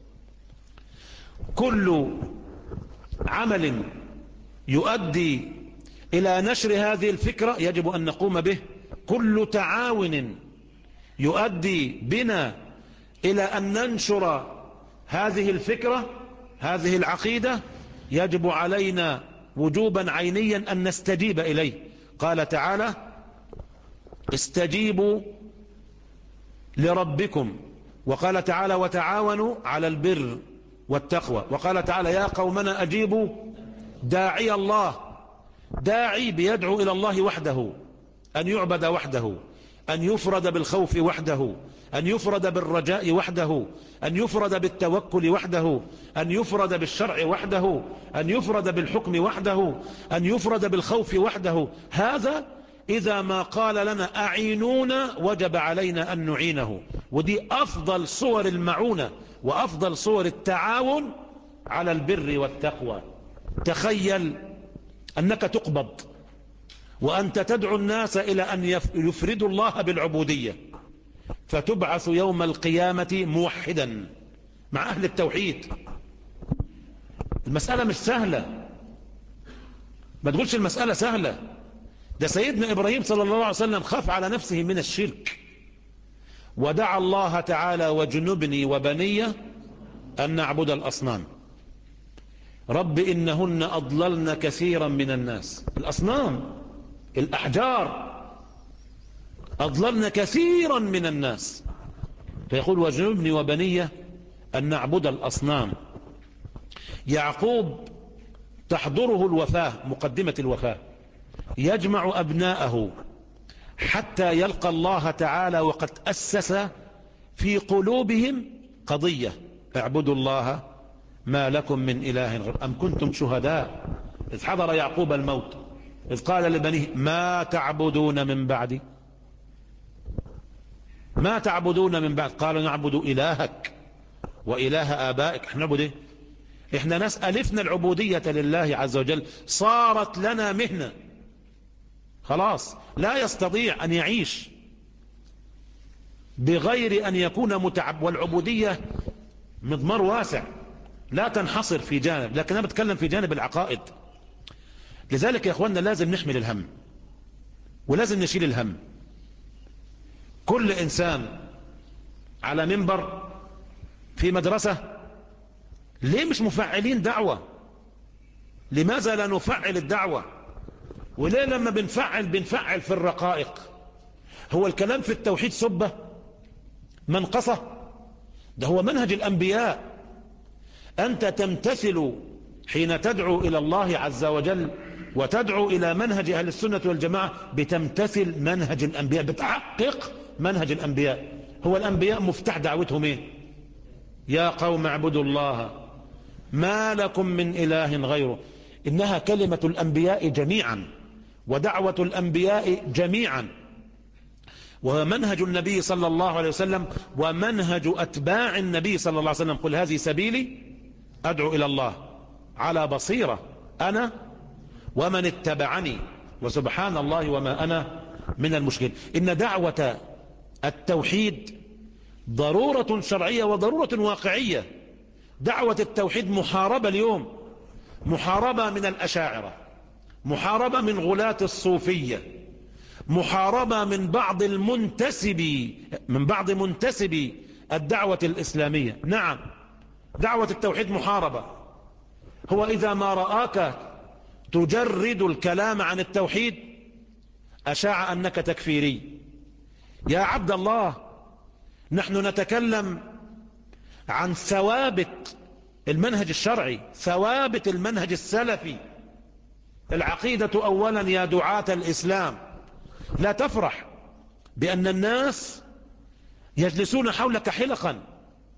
كل عمل يؤدي إلى نشر هذه الفكرة يجب أن نقوم به. كل تعاون يؤدي بنا إلى أن ننشر هذه الفكرة، هذه العقيدة، يجب علينا وجوبا عينيا أن نستجيب إليه. قال تعالى: استجيبوا لربكم. وقال تعالى: وتعاونوا على البر والتقوى. وقال تعالى: يا قومنا أجيبوا داعي الله. داعي بيدعو إلى الله وحده، أن يعبد وحده، أن يفرد بالخوف وحده، أن يفرد بالرجاء وحده، أن يفرد بالتوكل وحده، أن يفرد بالشرع وحده، أن يفرد بالحكم وحده، أن يفرد بالخوف وحده. هذا إذا ما قال لنا أعينونا وجب علينا أن نعينه. ودي أفضل صور المعونة وأفضل صور التعاون على البر والتقوى. تخيل أنك تقبض وأنت تدعو الناس إلى أن يفردوا الله بالعبودية، فتبعث يوم القيامة موحدا مع أهل التوحيد. المسألة مش سهلة، ما تقولش المسألة سهلة. ده سيدنا إبراهيم صلى الله عليه وسلم خاف على نفسه من الشرك، ودعا الله تعالى: واجنبني وبني أن نعبد الأصنام. رب إنهن أضللن كثيرا من الناس. الأصنام، الأحجار، أضللن كثيرا من الناس. فيقول: واجنبني وبني أن نعبد الأصنام. يعقوب تحضره الوفاة، مقدمة الوفاة، يجمع أبناءه حتى يلقى الله تعالى وقد أسس في قلوبهم قضية: اعبدوا الله ما لكم من إله غيره. أم كنتم شهداء إذ حضر يعقوب الموت إذ قال لبنيه: ما تعبدون من بعدي؟ ما تعبدون من بعد؟ قالوا: نعبد إلهك وإله آبائك. احنا نعبد ايه؟ احنا ناس ألفنا العبودية لله عز وجل، صارت لنا مهنة. خلاص لا يستطيع أن يعيش بغير أن يكون متعب. والعبودية مضمار واسع، لا تنحصر في جانب، لكن أنا بتكلم في جانب العقائد. لذلك يا أخوانا لازم نحمل الهم ولازم نشيل الهم. كل إنسان على منبر في مدرسة، ليه مش مفعلين دعوة؟ لماذا لا نفعل الدعوة؟ وليه لما بنفعل بنفعل في الرقائق؟ هو الكلام في التوحيد سبة منقصة؟ ده هو منهج الأنبياء. أنت تمتثل حين تدعو إلى الله عز وجل وتدعو إلى منهج أهل السنة والجماعة، بتمتثل منهج الأنبياء، بتحقق منهج الأنبياء. هو الأنبياء مفتاح دعوتهم ايه؟ يا قوم اعبدوا الله ما لكم من إله غيره. إنها كلمة الأنبياء جميعا ودعوة الأنبياء جميعا، وهو منهج النبي صلى الله عليه وسلم ومنهج أتباع النبي صلى الله عليه وسلم. قل هذه سبيلي أدعو إلى الله على بصيرة أنا ومن اتبعني وسبحان الله وما أنا من المشركين. إن دعوة التوحيد ضرورة شرعية وضرورة واقعية. دعوة التوحيد محاربة اليوم، محاربة من الأشاعرة، محاربة من غلاة الصوفية، محاربة من بعض المنتسبي من بعض منتسبي الدعوة الإسلامية. نعم، دعوة التوحيد محاربة. هو إذا ما رآك تجرد الكلام عن التوحيد أشاع أنك تكفيري. يا عبد الله، نحن نتكلم عن ثوابت المنهج الشرعي، ثوابت المنهج السلفي. العقيدة أولا يا دعاة الإسلام. لا تفرح بأن الناس يجلسون حولك حلقا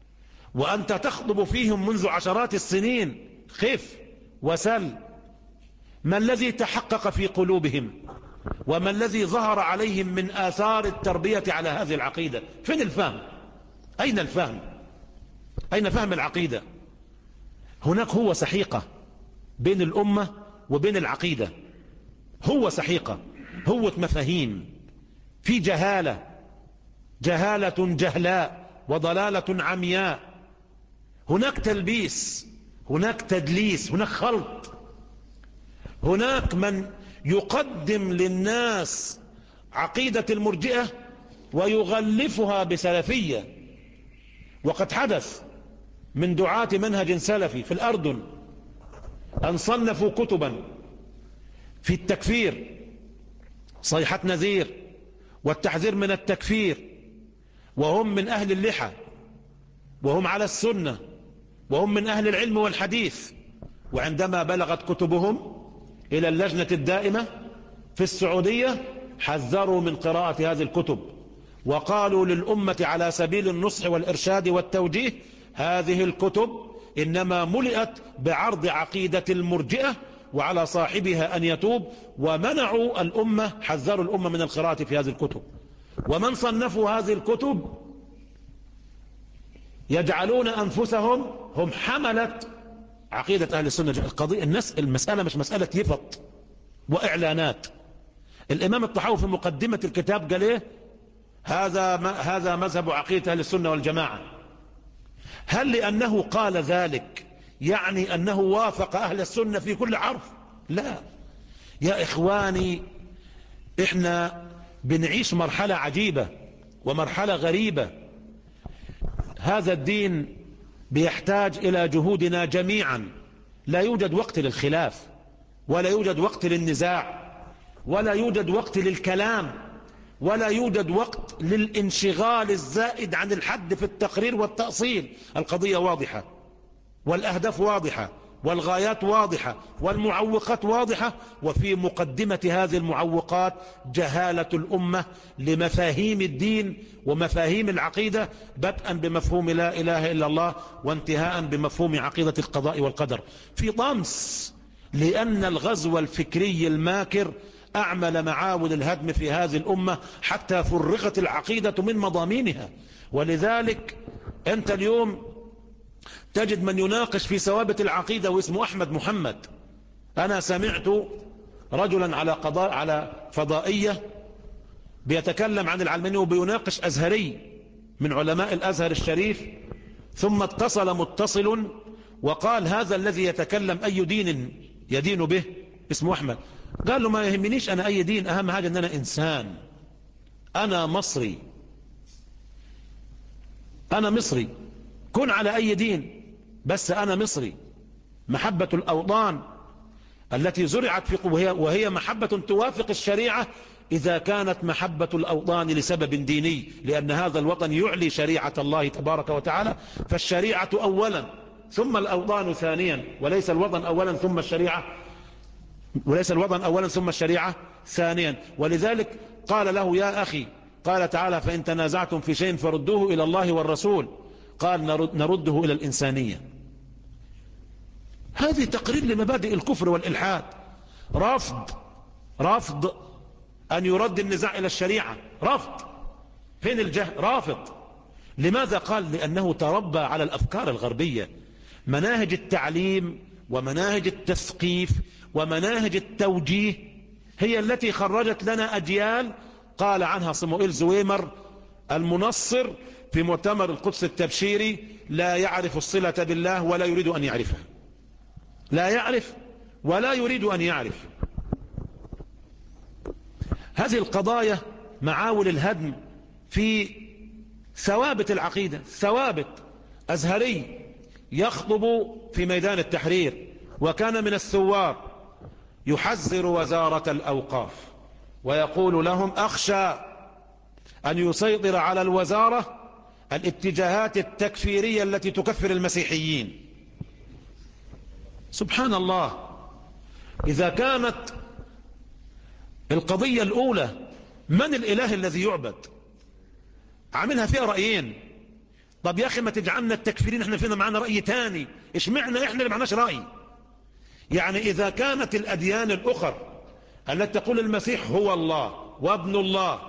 وأنت تخطب فيهم منذ عشرات السنين، خف وسل ما الذي تحقق في قلوبهم وما الذي ظهر عليهم من آثار التربية على هذه العقيدة. فين الفهم؟ أين الفهم؟ أين فهم العقيدة؟ هناك هو سحيقة بين الأمة وبين العقيدة، هو سحيقة، هو مفاهيم، في جهالة، جهالة جهلاء وضلالة عمياء، هناك تلبيس، هناك تدليس، هناك خلط، هناك من يقدم للناس عقيدة المرجئة ويغلفها بسلفية. وقد حدث من دعاة منهج سلفي في الأردن أن صنفوا كتبا في التكفير، صيحة نذير والتحذير من التكفير، وهم من أهل اللحى وهم على السنة وهم من أهل العلم والحديث، وعندما بلغت كتبهم إلى اللجنة الدائمة في السعودية حذروا من قراءة هذه الكتب، وقالوا للأمة على سبيل النصح والإرشاد والتوجيه: هذه الكتب إنما ملئت بعرض عقيدة المرجئة وعلى صاحبها أن يتوب، ومنعوا الأمة، حذروا الأمة من القراءة في هذه الكتب. ومن صنفوا هذه الكتب يجعلون أنفسهم هم حملة عقيدة أهل السنة. القضية الناس المسألة مش مسألة يفط وإعلانات. الإمام الطحاوي في مقدمة الكتاب قال إيه؟ هذا هذا مذهب عقيدة أهل السنة والجماعة. هل لأنه قال ذلك يعني أنه وافق أهل السنة في كل حرف؟ لا يا إخواني، إحنا بنعيش مرحلة عجيبة ومرحلة غريبة. هذا الدين بيحتاج إلى جهودنا جميعا. لا يوجد وقت للخلاف، ولا يوجد وقت للنزاع، ولا يوجد وقت للكلام، ولا يوجد وقت للانشغال الزائد عن الحد في التقرير والتأصيل. القضية واضحة، والأهداف واضحة، والغايات واضحة، والمعوقات واضحة، وفي مقدمة هذه المعوقات جهالة الأمة لمفاهيم الدين ومفاهيم العقيدة، بدءا بمفهوم لا إله إلا الله وانتهاء بمفهوم عقيدة القضاء والقدر، في طمس، لأن الغزو الفكري الماكر أعمل معاول الهدم في هذه الأمة حتى فرغت العقيدة من مضامينها. ولذلك أنت اليوم تجد من يناقش في ثوابت العقيدة واسمه أحمد محمد. أنا سمعت رجلا على قضاء على فضائية بيتكلم عن العلماني وبيناقش أزهري من علماء الأزهر الشريف، ثم اتصل متصل وقال: هذا الذي يتكلم أي دين يدين به؟ اسمه أحمد. قال له: ما يهمنيش أنا أي دين، أهم حاجة أن أنا إنسان، أنا مصري، أنا مصري، كن على أي دين بس أنا مصري. محبة الأوطان التي زرعت في وهي, وهي محبة توافق الشريعة إذا كانت محبة الأوطان لسبب ديني، لأن هذا الوطن يعلي شريعة الله تبارك وتعالى، فالشريعة أولا ثم الأوطان ثانيا، وليس الوطن أولا ثم الشريعة وليس الوطن أولا ثم الشريعة ثانيا. ولذلك قال له: يا أخي، قال تعالى: فإن تنازعتم في شيء فردوه إلى الله والرسول، قال: نرده إلى الإنسانية. هذه تقرير لمبادئ الكفر والإلحاد. رفض رفض أن يرد النزاع إلى الشريعة، رفض. فين الجهل؟ رافض. لماذا؟ قال: لأنه تربى على الأفكار الغربية. مناهج التعليم ومناهج التثقيف ومناهج التوجيه هي التي خرجت لنا أجيال. قال عنها صموئيل زويمر المنصر في مؤتمر القدس التبشيري: لا يعرف الصلة بالله ولا يريد أن يعرفها. لا يعرف ولا يريد أن يعرف. هذه القضايا معاول الهدم في ثوابت العقيدة. ثوابت. أزهري يخطب في ميدان التحرير وكان من الثوار، يحذر وزارة الأوقاف ويقول لهم: أخشى أن يسيطر على الوزارة الاتجاهات التكفيرية التي تكفر المسيحيين. سبحان الله. إذا كانت القضية الأولى من الإله الذي يعبد، عاملها فيها رأيين: طب يا أخي ما تجعلنا التكفيرين احنا فينا معنا رأي تاني، إيش معنى احنا اللي معناش رأي؟ يعني إذا كانت الأديان الأخر التي تقول المسيح هو الله وابن الله،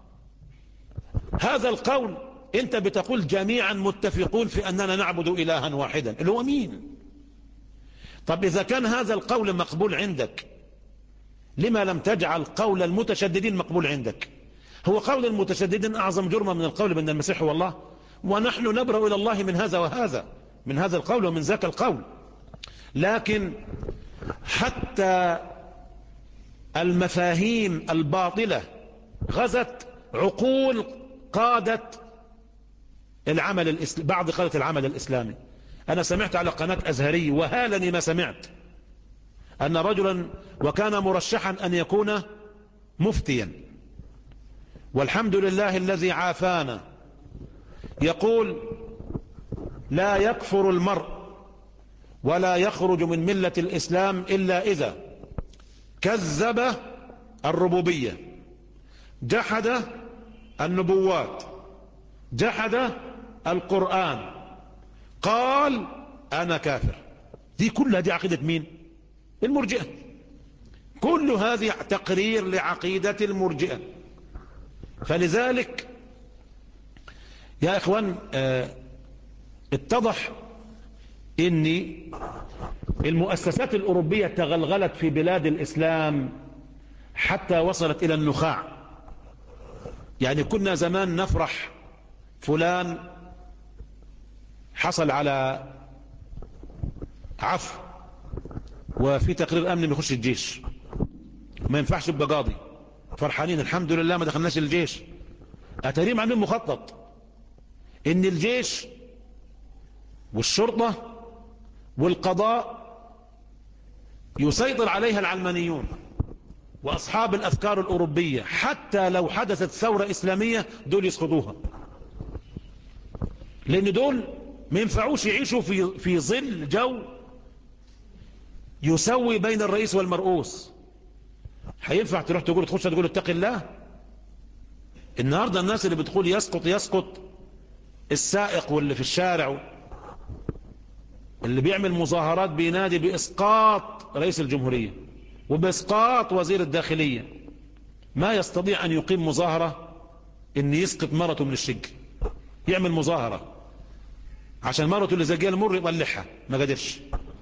هذا القول انت بتقول جميعا متفقون في أننا نعبد إلها واحدا اللي هو مين؟ طب إذا كان هذا القول مقبول عندك، لما لم تجعل قول المتشددين مقبول عندك؟ هو قول المتشددين أعظم جرما من القول بأن المسيح هو الله، ونحن نبرأ إلى الله من هذا وهذا، من هذا القول ومن ذاك القول. لكن حتى المفاهيم الباطلة غزت عقول قادة العمل الإسلامي، بعض قادة العمل الإسلامي. أنا سمعت على قناة أزهري وهالني ما سمعت أن رجلا وكان مرشحا أن يكون مفتيا، والحمد لله الذي عافانا، يقول لا يكفر المرء ولا يخرج من ملة الإسلام إلا إذا كذب الربوبية، جحد النبوات، جحد القرآن، قال أنا كافر. دي كلها دي عقيدة مين؟ المرجئة. كل هذه تقرير لعقيدة المرجئة. فلذلك يا إخوان اه اتضح ان المؤسسات الأوروبية تغلغلت في بلاد الإسلام حتى وصلت إلى النخاع. يعني كنا زمان نفرح فلان حصل على عفو وفي تقرير أمني بيخش الجيش، ما ينفعش يبقى قاضي، فرحانين الحمد لله ما دخلناش الجيش. أتاريهم عاملين مخطط إن الجيش والشرطة والقضاء يسيطر عليها العلمانيون وأصحاب الأفكار الأوروبية، حتى لو حدثت ثورة إسلامية دول يسقطوها، لأن دول ما ينفعوش يعيشوا في في ظل جو يسوي بين الرئيس والمرؤوس. هينفع تروح تقول تخش تقول اتق الله؟ النهاردة الناس اللي بتقول يسقط يسقط السائق واللي في الشارع اللي بيعمل مظاهرات بينادي بإسقاط رئيس الجمهورية وبإسقاط وزير الداخلية، ما يستطيع أن يقيم مظاهرة إن يسقط مرته من الشق، يعمل مظاهرة عشان مرته اللي زجال المر يطلعها، ما قدرش.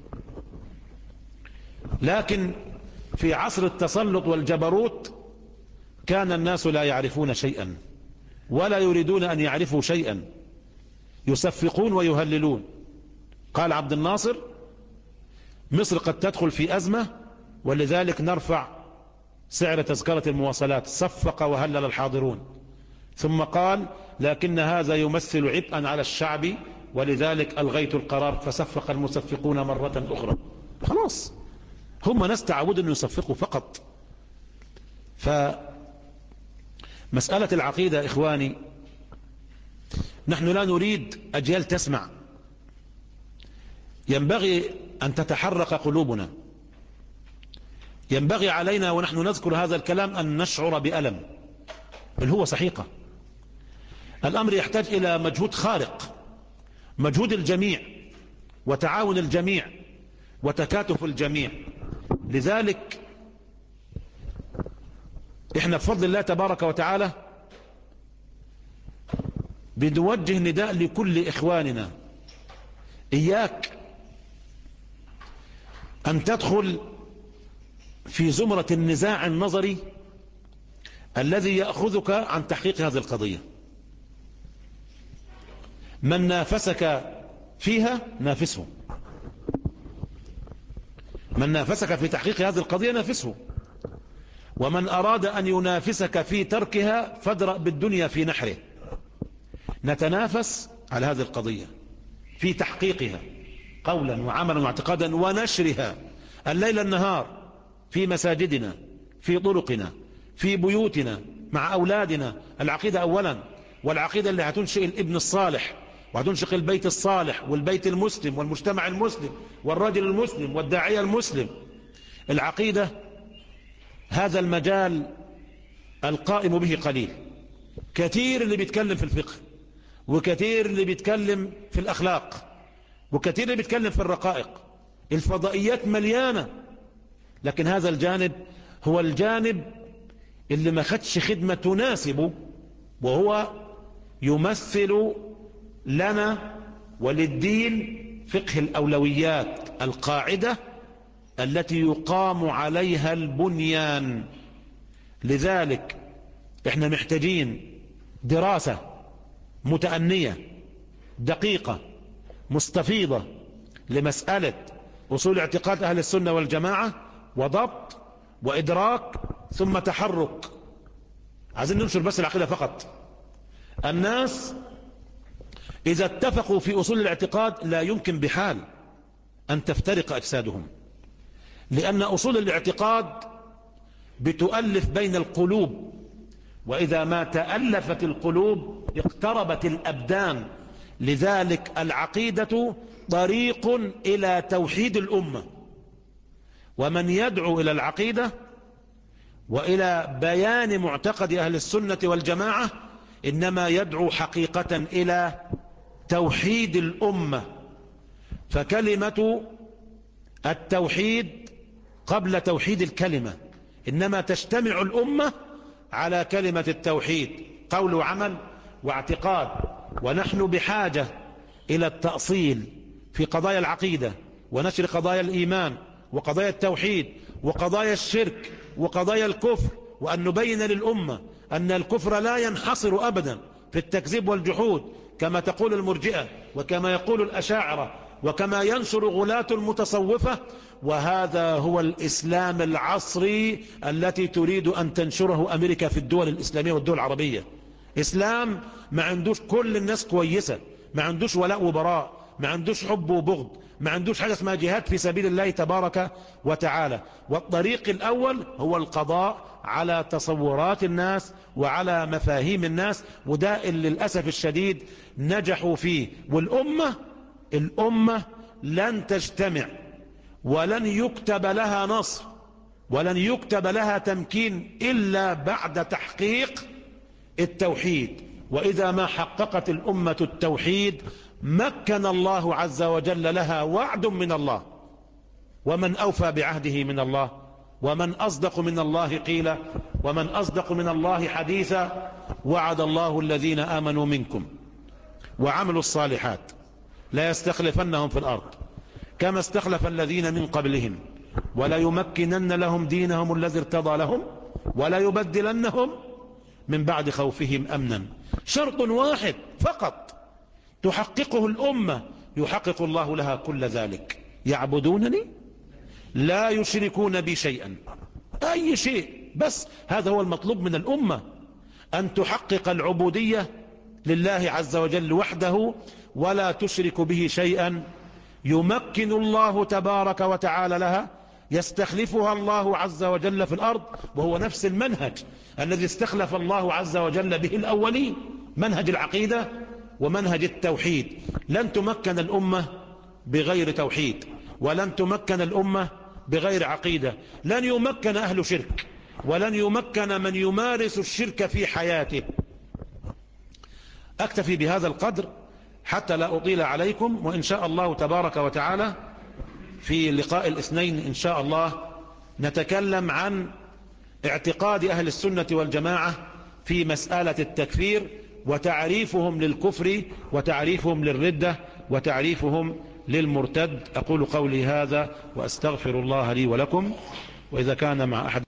لكن في عصر التسلط والجبروت كان الناس لا يعرفون شيئا ولا يريدون أن يعرفوا شيئا، يصفقون ويهللون. قال عبد الناصر مصر قد تدخل في أزمة ولذلك نرفع سعر تذكرة المواصلات، صفق وهلل الحاضرون. ثم قال لكن هذا يمثل عبئا على الشعب ولذلك ألغيت القرار، فصفق المصفقون مرة أخرى. خلاص هم ناس تعودوا أن يصفقوا فقط. فمسألة العقيدة إخواني، نحن لا نريد أجيال تسمع، ينبغي أن تتحرك قلوبنا، ينبغي علينا ونحن نذكر هذا الكلام أن نشعر بألم اللي هو صحيقة. الأمر يحتاج إلى مجهود خارق، مجهود الجميع وتعاون الجميع وتكاتف الجميع. لذلك احنا بفضل الله تبارك وتعالى بنوجه نداء لكل إخواننا، إياك أن تدخل في زمرة النزاع النظري الذي يأخذك عن تحقيق هذه القضية. من نافسك فيها نافسه، من نافسك في تحقيق هذه القضية نافسه، ومن أراد أن ينافسك في تركها فادرأ بالدنيا في نحره. نتنافس على هذه القضية في تحقيقها قولا وعملا واعتقادا ونشرها الليل النهار في مساجدنا، في طرقنا، في بيوتنا، مع أولادنا. العقيدة أولا، والعقيدة اللي هتنشئ الابن الصالح وهتنشئ البيت الصالح والبيت المسلم والمجتمع المسلم والرجل المسلم والداعية المسلم. العقيدة هذا المجال القائم به قليل، كثير اللي بيتكلم في الفقه وكثير اللي بيتكلم في الأخلاق، وكثير اللي بيتكلم في الرقائق. الفضائيات مليانة، لكن هذا الجانب هو الجانب اللي ما خدش خدمة تناسبه، وهو يمثل لنا وللدين فقه الأولويات، القاعدة التي يقام عليها البنيان. لذلك احنا محتاجين دراسة متأنية دقيقة مستفيضة لمسألة أصول اعتقاد أهل السنة والجماعة، وضبط وإدراك ثم تحرك. عايزين ننشر بس العقيدة فقط. الناس إذا اتفقوا في أصول الاعتقاد لا يمكن بحال أن تفترق أجسادهم، لأن أصول الاعتقاد بتؤلف بين القلوب، وإذا ما تألفت القلوب اقتربت الأبدان. لذلك العقيدة طريق إلى توحيد الأمة، ومن يدعو إلى العقيدة وإلى بيان معتقد أهل السنة والجماعة إنما يدعو حقيقة إلى توحيد الأمة. فكلمة التوحيد قبل توحيد الكلمة، إنما تجتمع الأمة على كلمة التوحيد، قول وعمل واعتقاد. ونحن بحاجة إلى التأصيل في قضايا العقيدة، ونشر قضايا الإيمان وقضايا التوحيد وقضايا الشرك وقضايا الكفر، وأن نبين للأمة أن الكفر لا ينحصر أبدا في التكذيب والجحود كما تقول المرجئة وكما يقول الأشاعرة وكما ينشر غلاة المتصوفة. وهذا هو الإسلام العصري التي تريد أن تنشره أمريكا في الدول الإسلامية والدول العربية. إسلام ما عندوش كل الناس كويسة، ما عندوش ولاء وبراء، ما عندوش حب وبغض، ما عندوش حاجة اسمها جهاد في سبيل الله تبارك وتعالى. والطريق الأول هو القضاء على تصورات الناس وعلى مفاهيم الناس، وده اللي للأسف الشديد نجحوا فيه. والأمة الأمة لن تجتمع ولن يكتب لها نصر ولن يكتب لها تمكين إلا بعد تحقيق التوحيد. وإذا ما حققت الأمة التوحيد مكن الله عز وجل لها وعد من الله. ومن أوفى بعهده من الله؟ ومن أصدق من الله قيلا؟ ومن أصدق من الله حديثا؟ وعد الله الذين آمنوا منكم وعملوا الصالحات لا يستخلفنهم في الأرض كما استخلف الذين من قبلهم ولا يمكنن لهم دينهم الذي ارتضى لهم ولا يبدلنهم من بعد خوفهم أمنا. شرط واحد فقط تحققه الأمة يحقق الله لها كل ذلك: يعبدونني لا يشركون بي شيئا. أي شيء، بس هذا هو المطلوب من الأمة، أن تحقق العبودية لله عز وجل وحده ولا تشرك به شيئا. يمكن الله تبارك وتعالى لها، يستخلفها الله عز وجل في الأرض، وهو نفس المنهج الذي استخلف الله عز وجل به الأولين، منهج العقيدة ومنهج التوحيد. لن تمكن الأمة بغير توحيد، ولن تمكن الأمة بغير عقيدة. لن يمكن أهل شرك، ولن يمكن من يمارس الشرك في حياته. أكتفي بهذا القدر حتى لا أطيل عليكم، وإن شاء الله تبارك وتعالى في لقاء الاثنين إن شاء الله نتكلم عن اعتقاد أهل السنة والجماعة في مسألة التكفير، وتعريفهم للكفر وتعريفهم للردة وتعريفهم للمرتد. أقول قولي هذا وأستغفر الله لي ولكم، وإذا كان مع أحد